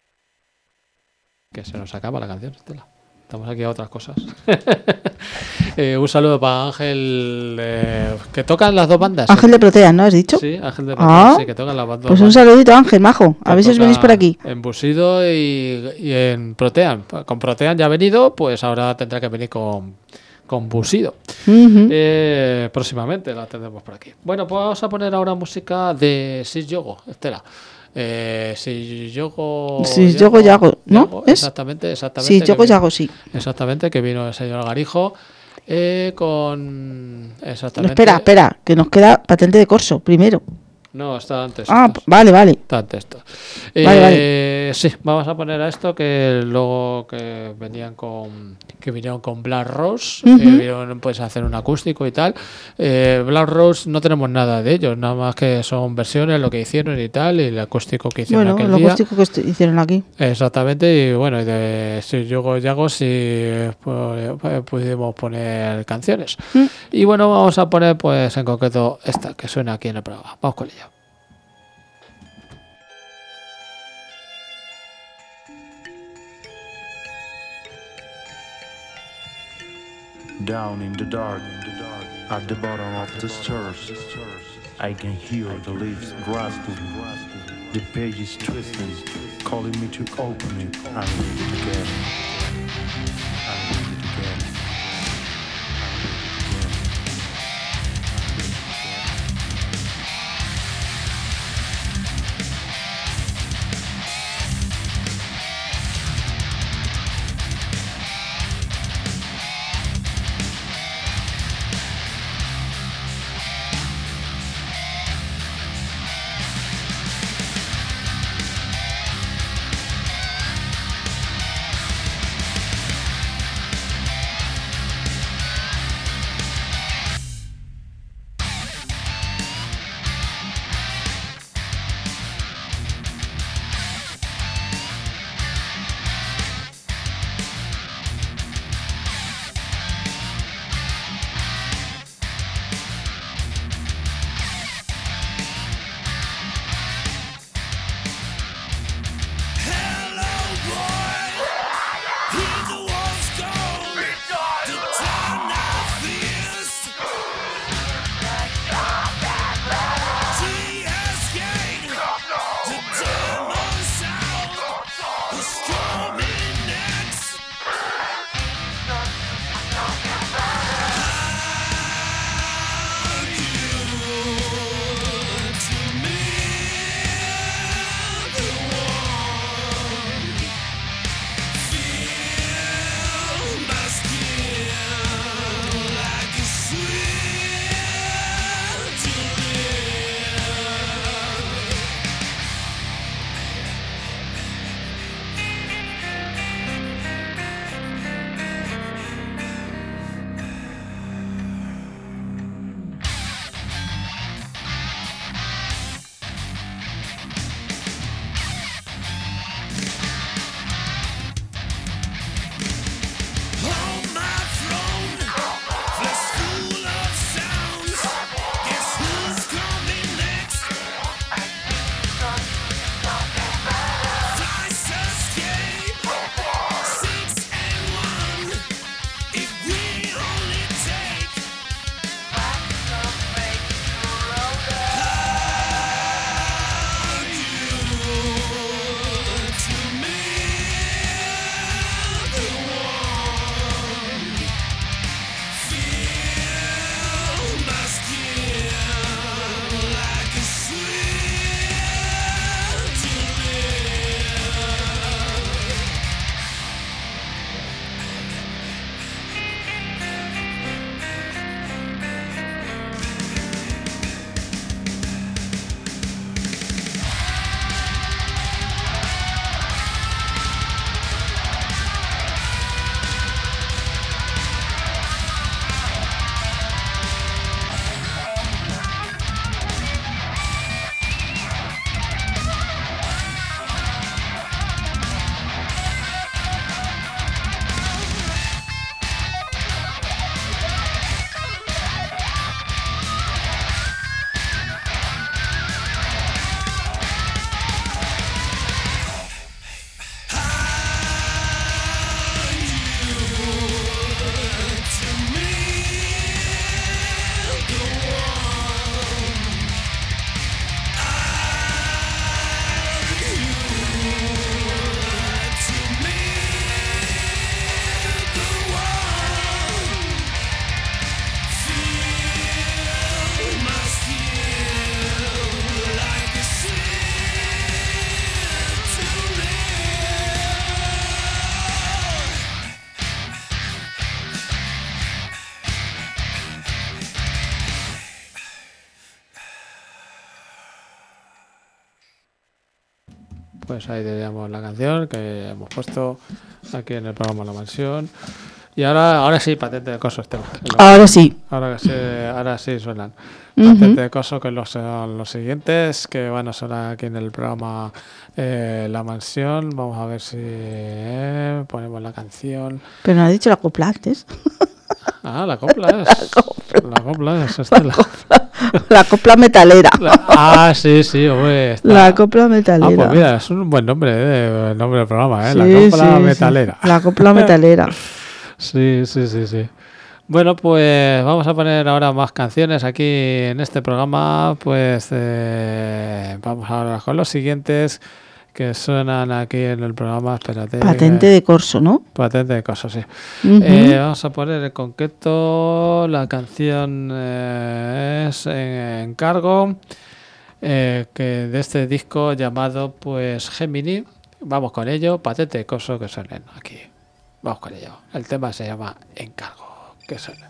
Que se nos acaba la canción, Estela. Estamos aquí a otras cosas. Un saludo para Ángel, que tocan las dos bandas. Ángel de Protea, ¿no has dicho? Sí, Ángel de Protea, sí, que tocan las dos Pues un bandas. saludito, Ángel, majo. A ver si os venís por aquí. En Busido y en Protean. Con Protean ya ha venido, pues ahora tendrá que venir con Busido. Ujú. Próximamente la tendremos por aquí. Bueno, pues vamos a poner ahora música de Sis Yogo, Estela. Sis Yogo. Sis Yogo Yago, ¿no? ¿Es? Exactamente. Sí, Yogo Yago, sí. Exactamente, que vino el señor Garijo. Exactamente. Espera, que nos queda patente de corso primero. No, está antes. Ah, esto. vale. Está antes esto. Vale. Sí, vamos a poner a esto que luego que vinieron con Black Rose, Ujú. vinieron pues a hacer un acústico y tal. Black Rose no tenemos nada de ellos, nada más que son versiones, lo que hicieron y tal, y el acústico que hicieron Bueno, aquel el día. acústico que hicieron aquí. Exactamente, y bueno, y de Yogo Yago sí pudimos poner canciones. Y bueno, vamos a poner pues en concreto esta que suena aquí en el programa. Vamos con ella. Down in the dark, at the bottom of the stairs, I can hear the leaves rasping, the pages twisting, calling me to open it and read it again. And read it again. And read it again. pues ahí teníamos la canción que hemos puesto aquí en el programa La Mansión. Y ahora sí, patente de coso, Estela. Ahora sí. Ahora sí suenan. Patente de coso, que son los siguientes que van a sonar aquí en el programa La Mansión. Vamos a ver si ponemos la canción. Pero no ha dicho la copla antes. La copla es. La copla es, Estela. La copla metalera. Sí, hombre. Está. La copla metalera. Pues mira, es un buen nombre, el nombre del programa, Sí, la copla metalera. Sí. La copla metalera. Sí. Bueno, pues vamos a poner ahora más canciones aquí en este programa. Pues vamos ahora con los siguientes que suenan aquí en el programa. Espérate. Patente de corso, ¿no? Patente de corso, sí. Vamos a poner en concreto la canción es Encargo, que de este disco llamado pues Gemini. Vamos con ello, patente de corso que suenen aquí. Vamos con ello. El tema se llama Encargo. Que suena.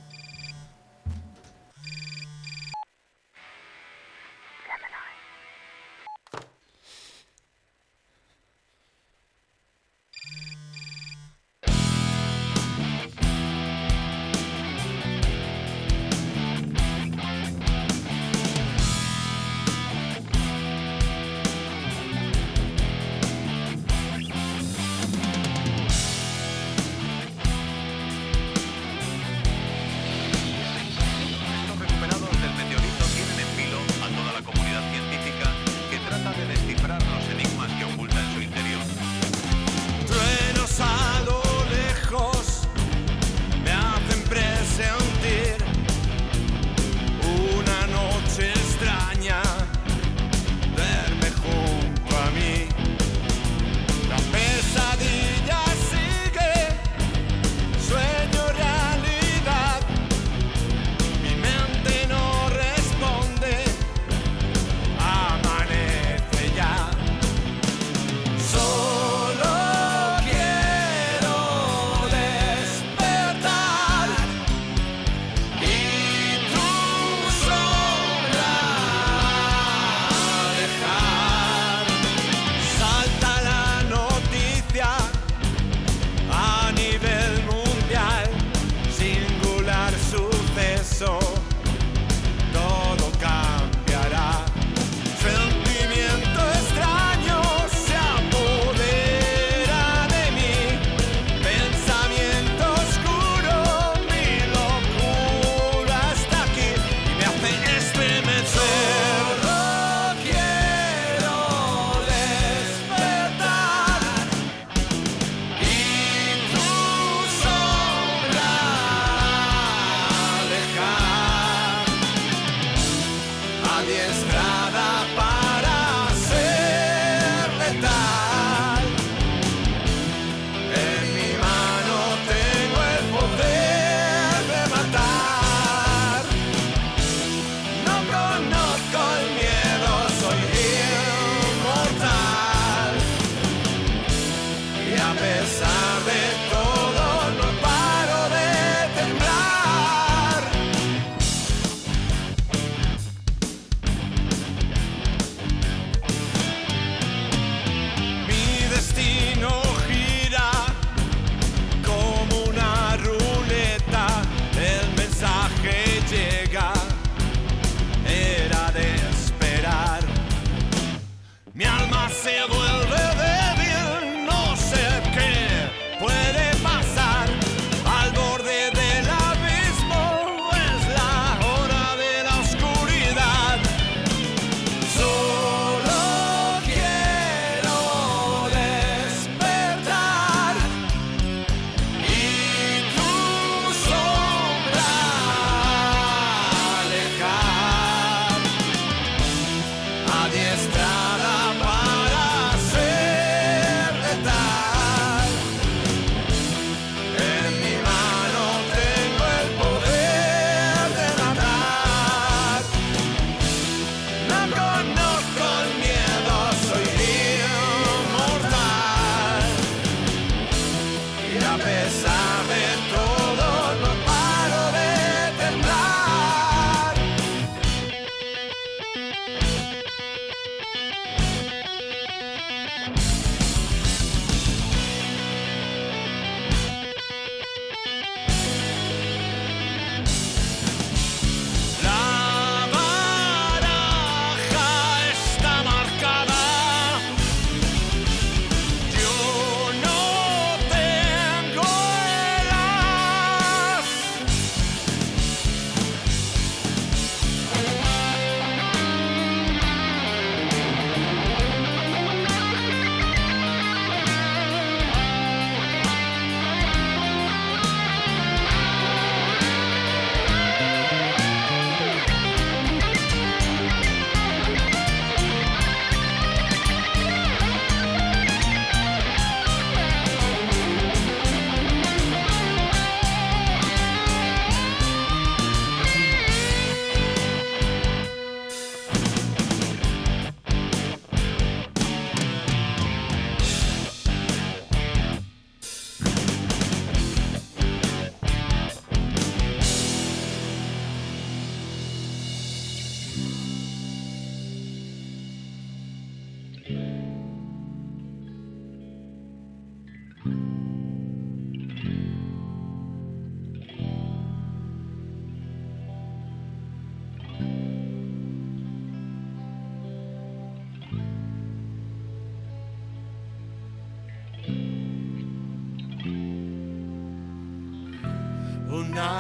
Adiestrada para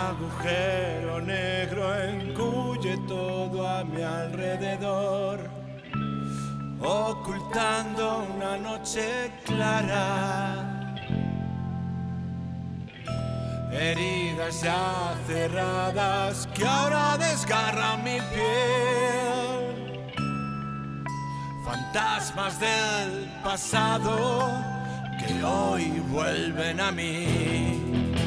agujero negro engulle todo a mi alrededor, ocultando una noche clara. Heridas ya cerradas que ahora desgarran mi piel. Fantasmas del pasado que hoy vuelven a mí.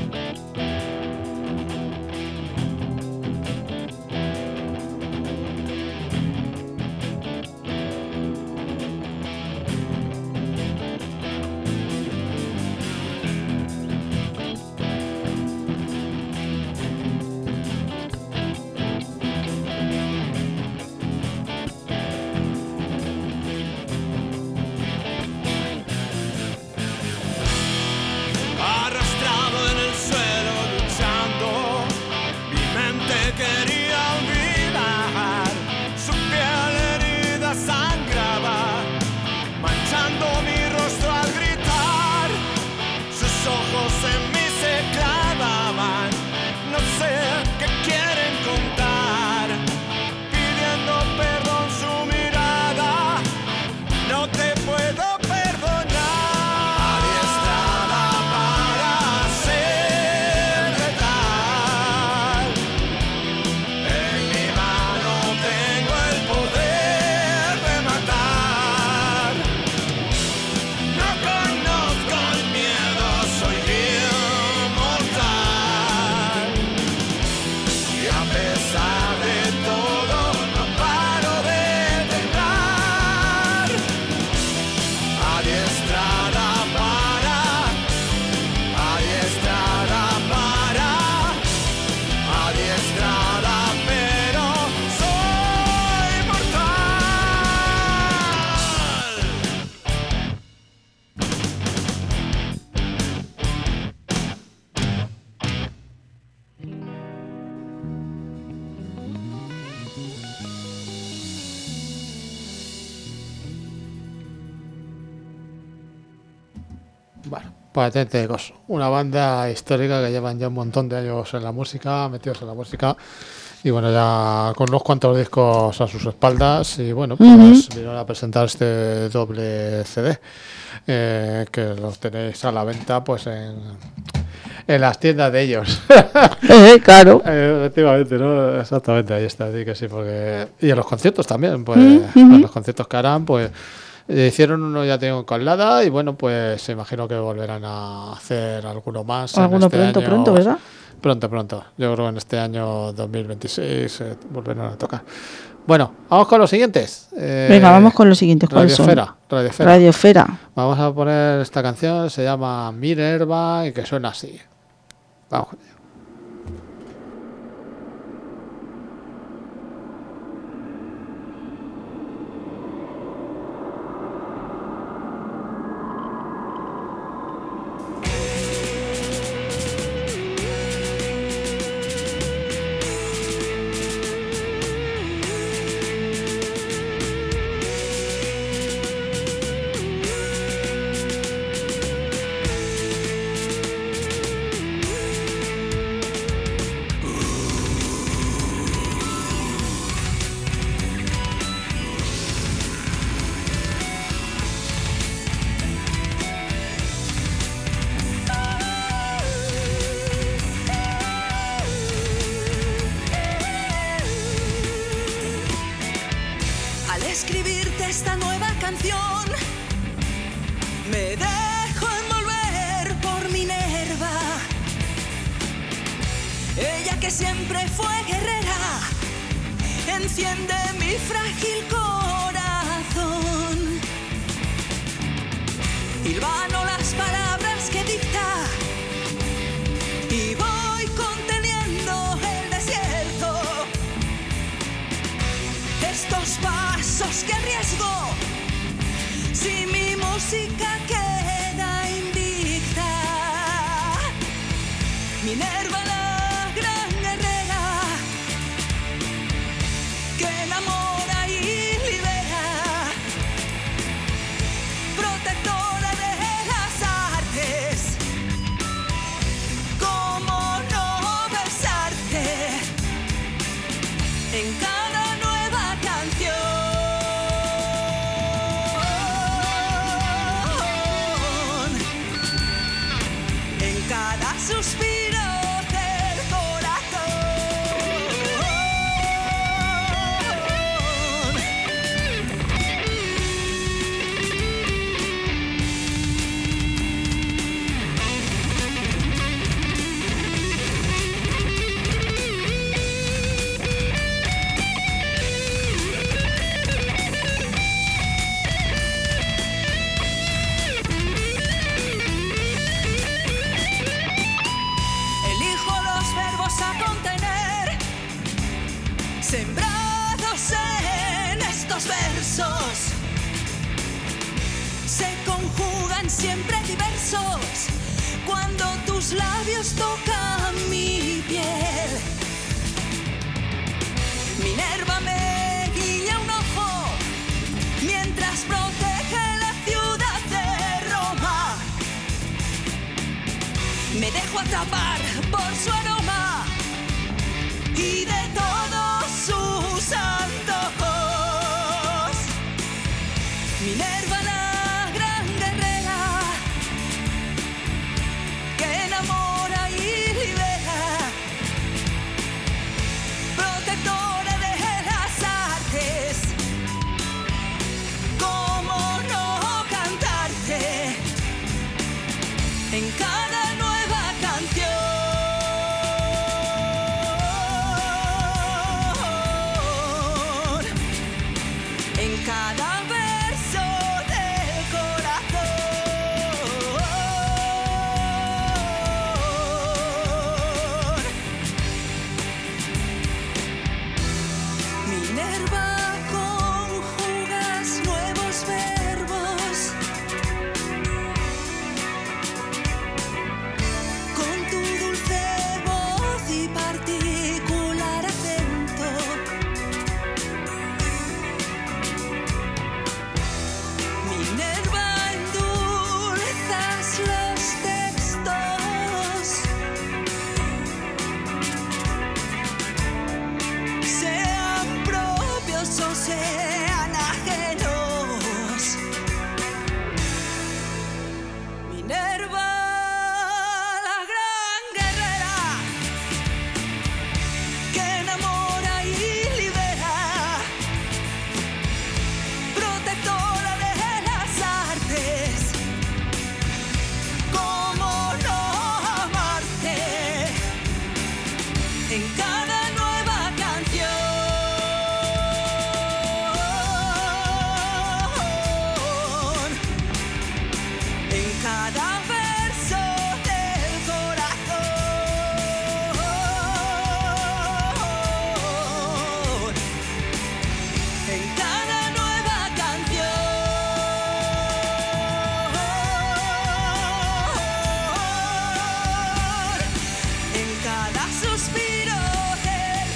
Bueno, Patéticos, una banda histórica que llevan ya un montón de años en la música, metidos en la música, y bueno, ya con unos cuantos discos a sus espaldas, y bueno, pues vinieron a presentar este doble CD, que los tenéis a la venta pues en las tiendas de ellos. Claro. Efectivamente, ¿no? Exactamente, ahí está, sí que sí, porque... Y en los conciertos también, pues en los conciertos que harán, pues hicieron uno, ya tengo en Colada, y bueno, pues imagino que volverán a hacer alguno más. Alguno en este pronto, ¿verdad? Pronto. Yo creo que en este año 2026 volverán a tocar. Bueno, vamos con los siguientes. Venga, vamos con los siguientes. ¿Cuáles son? Radiosfera. Vamos a poner esta canción, se llama Minerva y que suena así. Vamos con ello. Escribirte esta nueva canción me dejo envolver por Minerva, ella que siempre fue guerrera, enciende mi frágil corazón, hilvano las palabras que dicta y voy conteniendo el desierto. Estos pasos que arriesgo, si mi música queda invicta. Minerva, la gran guerrera, que enamora y libera, protectora de las artes, ¿cómo no besar? sembrados en estos versos, se conjugan siempre diversos cuando tus labios tocan mi piel. Minerva me guiña un ojo mientras protege la ciudad de Roma. Me dejo atrapar por su aroma y de todos sus antojos. Minerva la gran guerrera que enamora y libera, protectora de las artes. ¿Cómo no cantarte en cada nueva canción? En cada verso del corazón. Minerva, conjugas nuevos verbos con tu dulce voz y particular acento. Minerva, endulzas los textos, sean propios o sean ajenos. Minerva, la gran guerrera que enamora y libera, protectora de las artes. ¿Cómo no amarte en cada nueva canción? En cada verso del corazón. En cada nueva canción. En cada suspiro del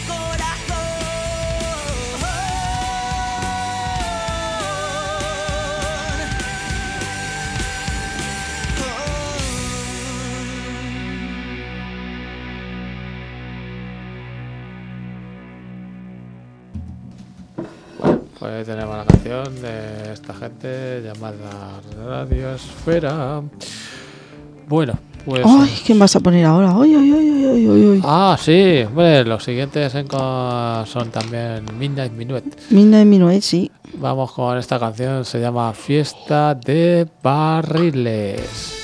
Pues ahí tenemos la canción de esta gente llamada Radiosfera. Bueno, pues... Ay, ¿qué me vas a poner ahora? Ay, ay, ay, ay, ay, ay. Ah, sí, hombre, los siguientes son también Midnight Minuet. Midnight Minuet, sí. Vamos con esta canción, se llama Fiesta de Barriles.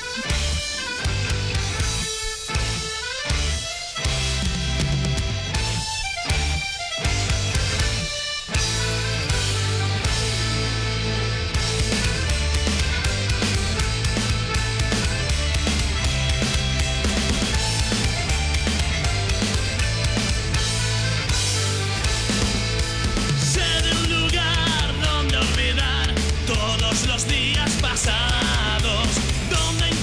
Sé de un lugar donde olvidar todos los días pasados, donde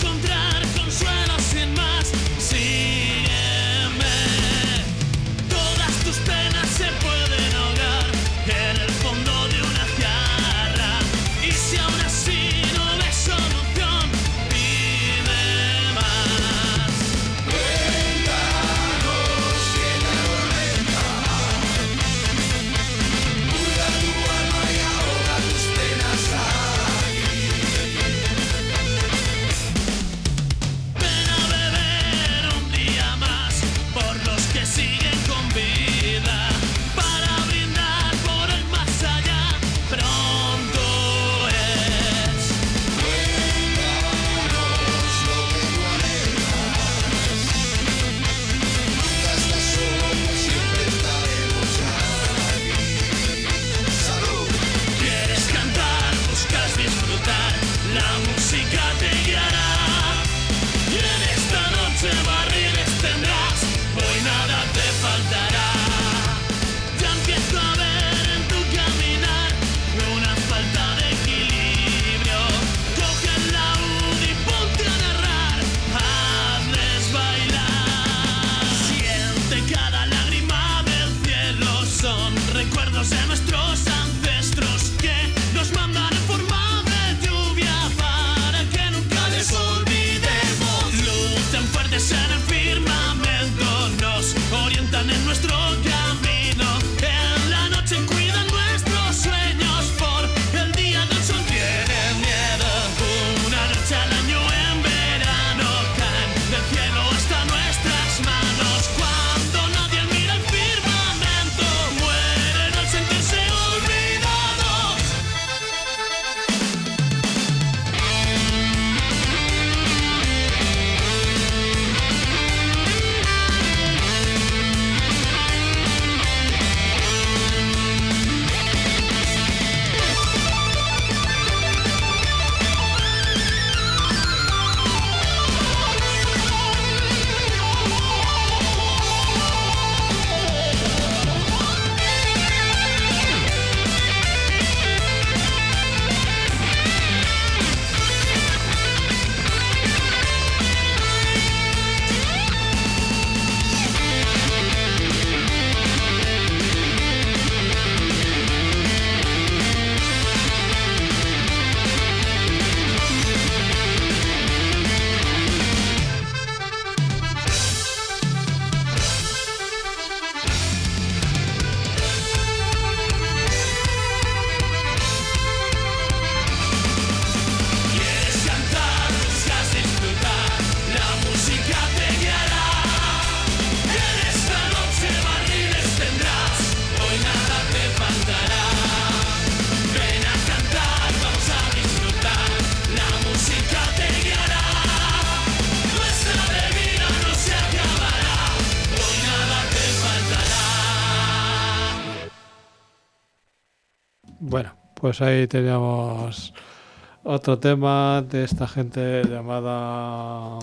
Bueno, pues ahí teníamos otro tema de esta gente llamada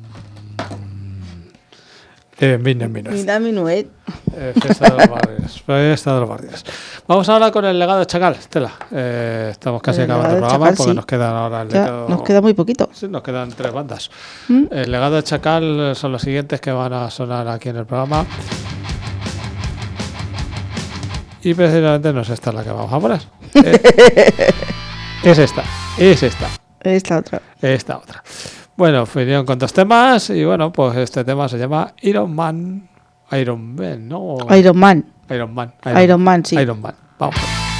Minuet. Mira Minuet. Fiesta de los barrios. Fiesta de los barrios. Vamos ahora con el legado de Chacal, Estela. Estamos casi El acabando el legado de programa Chacal, porque sí. nos quedan ahora el Ya, legado. nos queda muy poquito. Sí, nos quedan 3 bandas. ¿Mm? El legado de Chacal son los siguientes que van a sonar aquí en el programa. Y precisamente no es esta la que vamos a poner. Es esta. Esta otra. Esta otra. Bueno, vinieron con 2 temas y bueno, pues este tema se llama Iron Man, ¿no? Iron Man. Iron Man, sí. Iron Man. Vamos.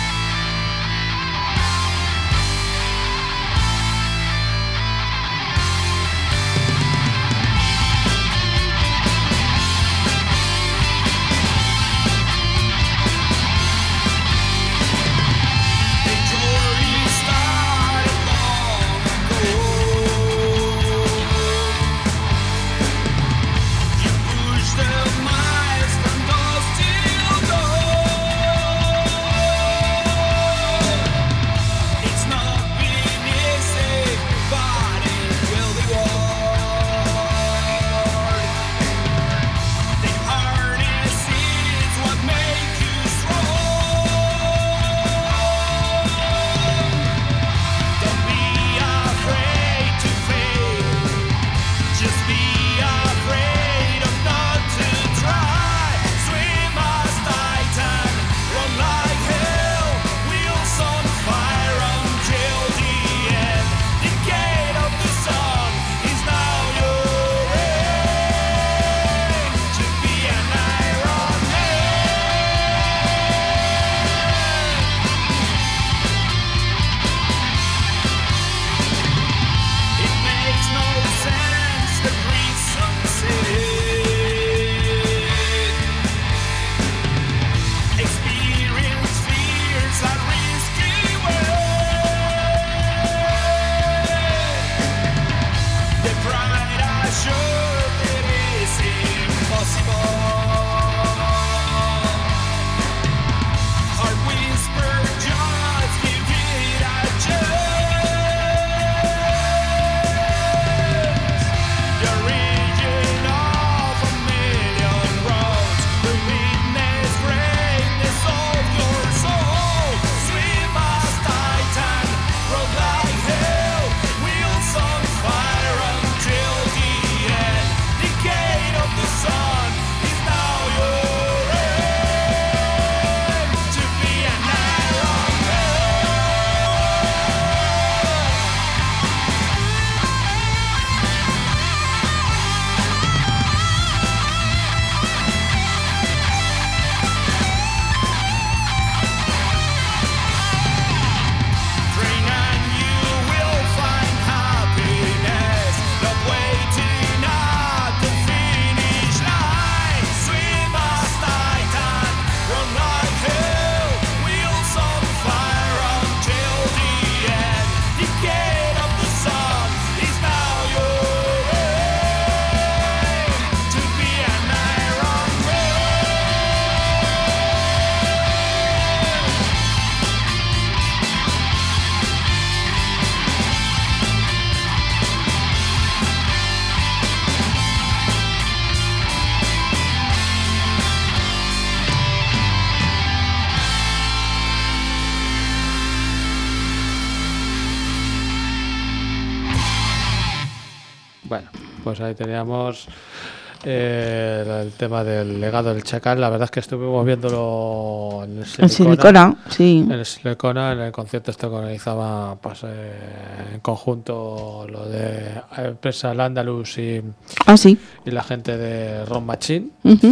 Bueno, pues ahí teníamos el tema del legado del Chacal. La verdad es que estuvimos viéndolo en el En Silicona, sí. En el Silicona, en el concierto este que organizaba pues, en conjunto lo de Empresa Al-Andalus y Sí. y la gente de Ron Machine. Ujú.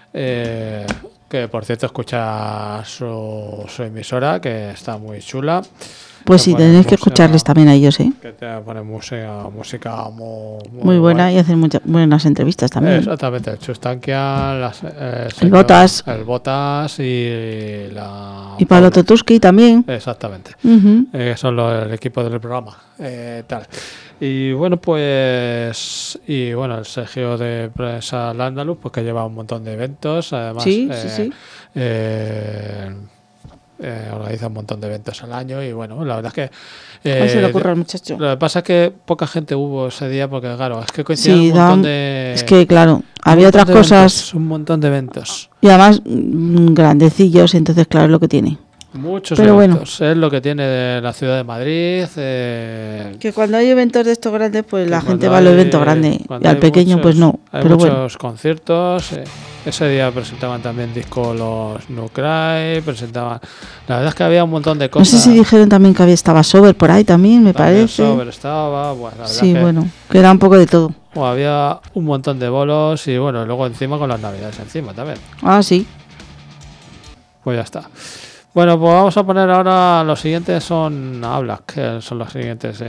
Que por cierto escucha su emisora, que está muy chula. Pues Te sí, pone tenéis que música- escucharles también a ellos, ¿eh? Que te pone música Muy buena guay. y hacen muchas buenas entrevistas también. Exactamente, el Chustankia, El Botas. el Botas y la Y Pablo Paula. Totuski también. Exactamente. Ujú. Son el equipo del programa. Tal. Y bueno, pues. Y bueno, el Sergio de Prensa Al-Andalus, pues que lleva un montón de eventos. Además, Sí, sí, sí. organiza un montón de eventos al año y bueno, la verdad es que Ahí se le ocurre al muchacho. lo que pasa es que poca gente hubo ese día porque claro, es que coincidían Sí, un montón de es que claro, había un otras montón de cosas eventos, un montón de eventos. y además grandecillos, entonces claro es lo que tiene. Muchos Pero bueno. eventos, es lo que tiene la ciudad de Madrid. Que cuando hay eventos de estos grandes, pues la que gente cuando va a los hay- eventos grandes y cuando al hay pequeño pues no. Hay Pero muchos bueno, conciertos. Ese día presentaban también disco los Nucray, presentaban. La verdad es que había un montón de no cosas. sé si dijeron también que estaba Sober por ahí también, me También parece. Sober estaba, bueno, la verdad Sí, que, bueno, que era un poco de todo. bueno, había un montón de bolos y bueno, luego encima con las navidades encima también. Ah, sí. Pues ya está. Bueno, pues vamos a poner ahora los siguientes son Habla, que son los siguientes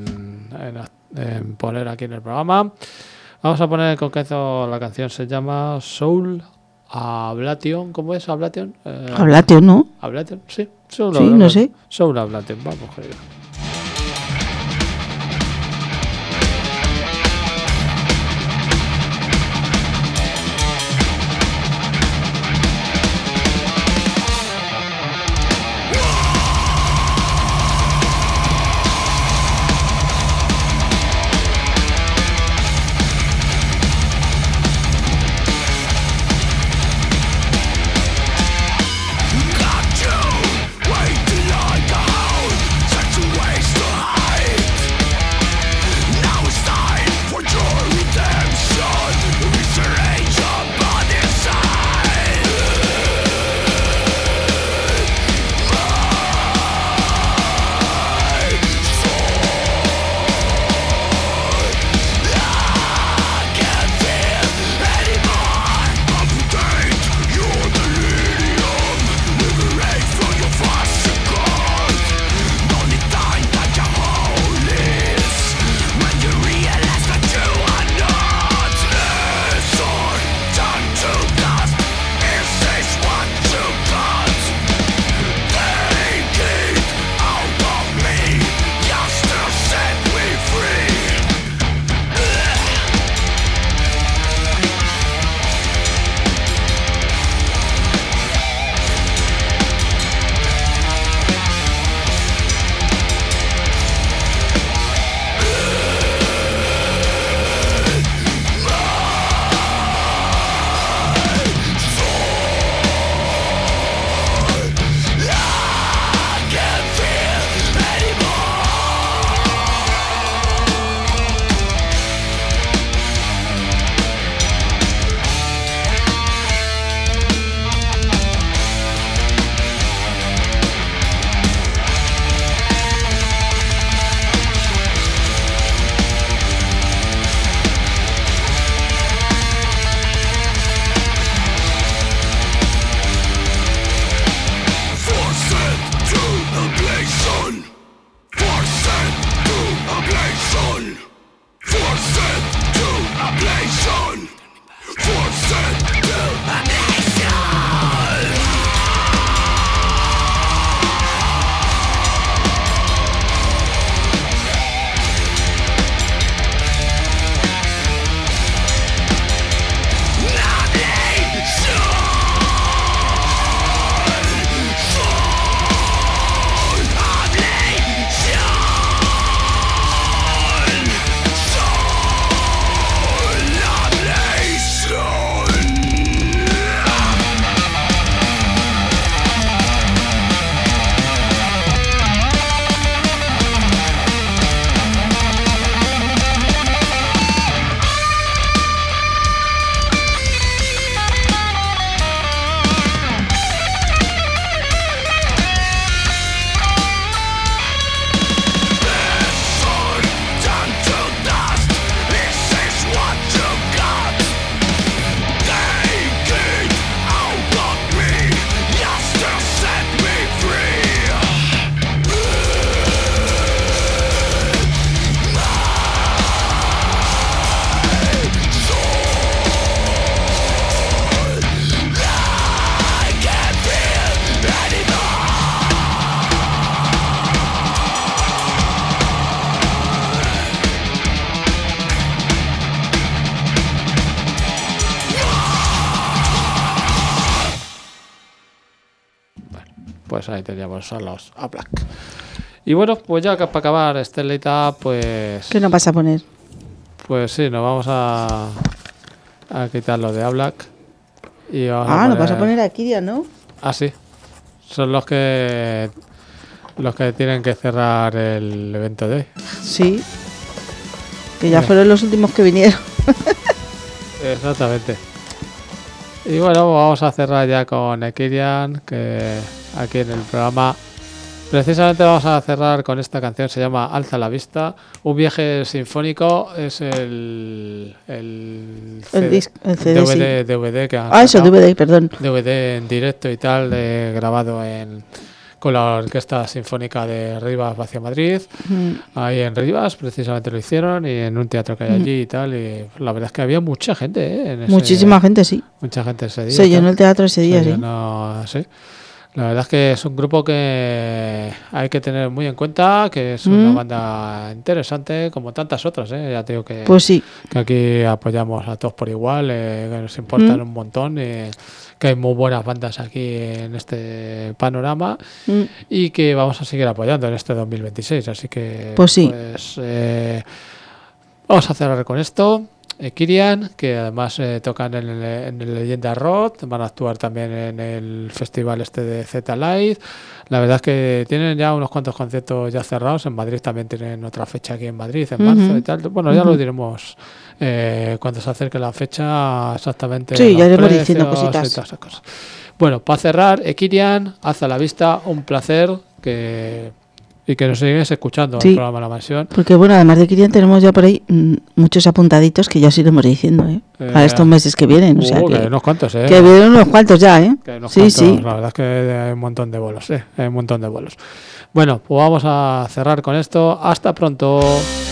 en poner aquí en el programa. Vamos a poner en concreto la canción se llama Soul Ablation. ¿Cómo es Ablation? Hablate, ¿no? Ablation, sí. Soul Sí, no sé. Soul Ablation, vamos, joder. Waiting like a hound, set to pues ahí teníamos a los A Black. Y bueno, pues ya que para acabar, Estelita, pues... ¿Qué nos vas a poner? Pues sí, nos vamos a quitar lo de A Black. Y vamos Nos vas a poner a Kyrian, ¿no? Ah, sí. Son los que tienen que cerrar el evento de hoy. Sí. Que ya fueron los últimos que vinieron. Exactamente. Y bueno, vamos a cerrar ya con Kyrian, que aquí en el programa precisamente vamos a cerrar con esta canción, se llama Alza la vista. Un viaje sinfónico es el CD, sí. DVD que han eso, sacado. DVD, perdón. DVD en directo y tal, grabado con la Orquesta Sinfónica de Rivas Vacia Madrid. Ahí en Rivas precisamente lo hicieron, y en un teatro que hay allí y tal. Y la verdad es que había mucha gente, Muchísima gente, sí. Mucha gente ese día. Se llenó el teatro ese día, sí. Sí. La verdad es que es un grupo que hay que tener muy en cuenta, que es una banda interesante, como tantas otras, ¿eh? Ya te digo que, pues sí, que aquí apoyamos a todos por igual, que nos importan un montón, que hay muy buenas bandas aquí en este panorama y que vamos a seguir apoyando en este 2026. Así que pues sí. Vamos a cerrar con esto. Kyrian, que además tocan en el Leyenda Rock, van a actuar también en el festival de Z Live. La verdad es que tienen ya unos cuantos conciertos ya cerrados. En Madrid también tienen otra fecha aquí en Madrid, en marzo y tal. Bueno, ya lo diremos cuando se acerque la fecha exactamente. Sí, ya iremos diciendo cositas. Y todas esas cosas. Bueno, para cerrar, Kyrian, Alza la vista, un placer y que nos sigues escuchando el programa La Mansión. Porque bueno, además de Kyrian tenemos ya por ahí muchos apuntaditos que ya os iremos diciendo, para estos meses que vienen. O sea, que hay unos cuantos, que vienen unos cuantos ya, Que hay unos cuantos. La verdad es que hay un montón de vuelos, hay un montón de vuelos. Bueno, pues vamos a cerrar con esto. Hasta pronto.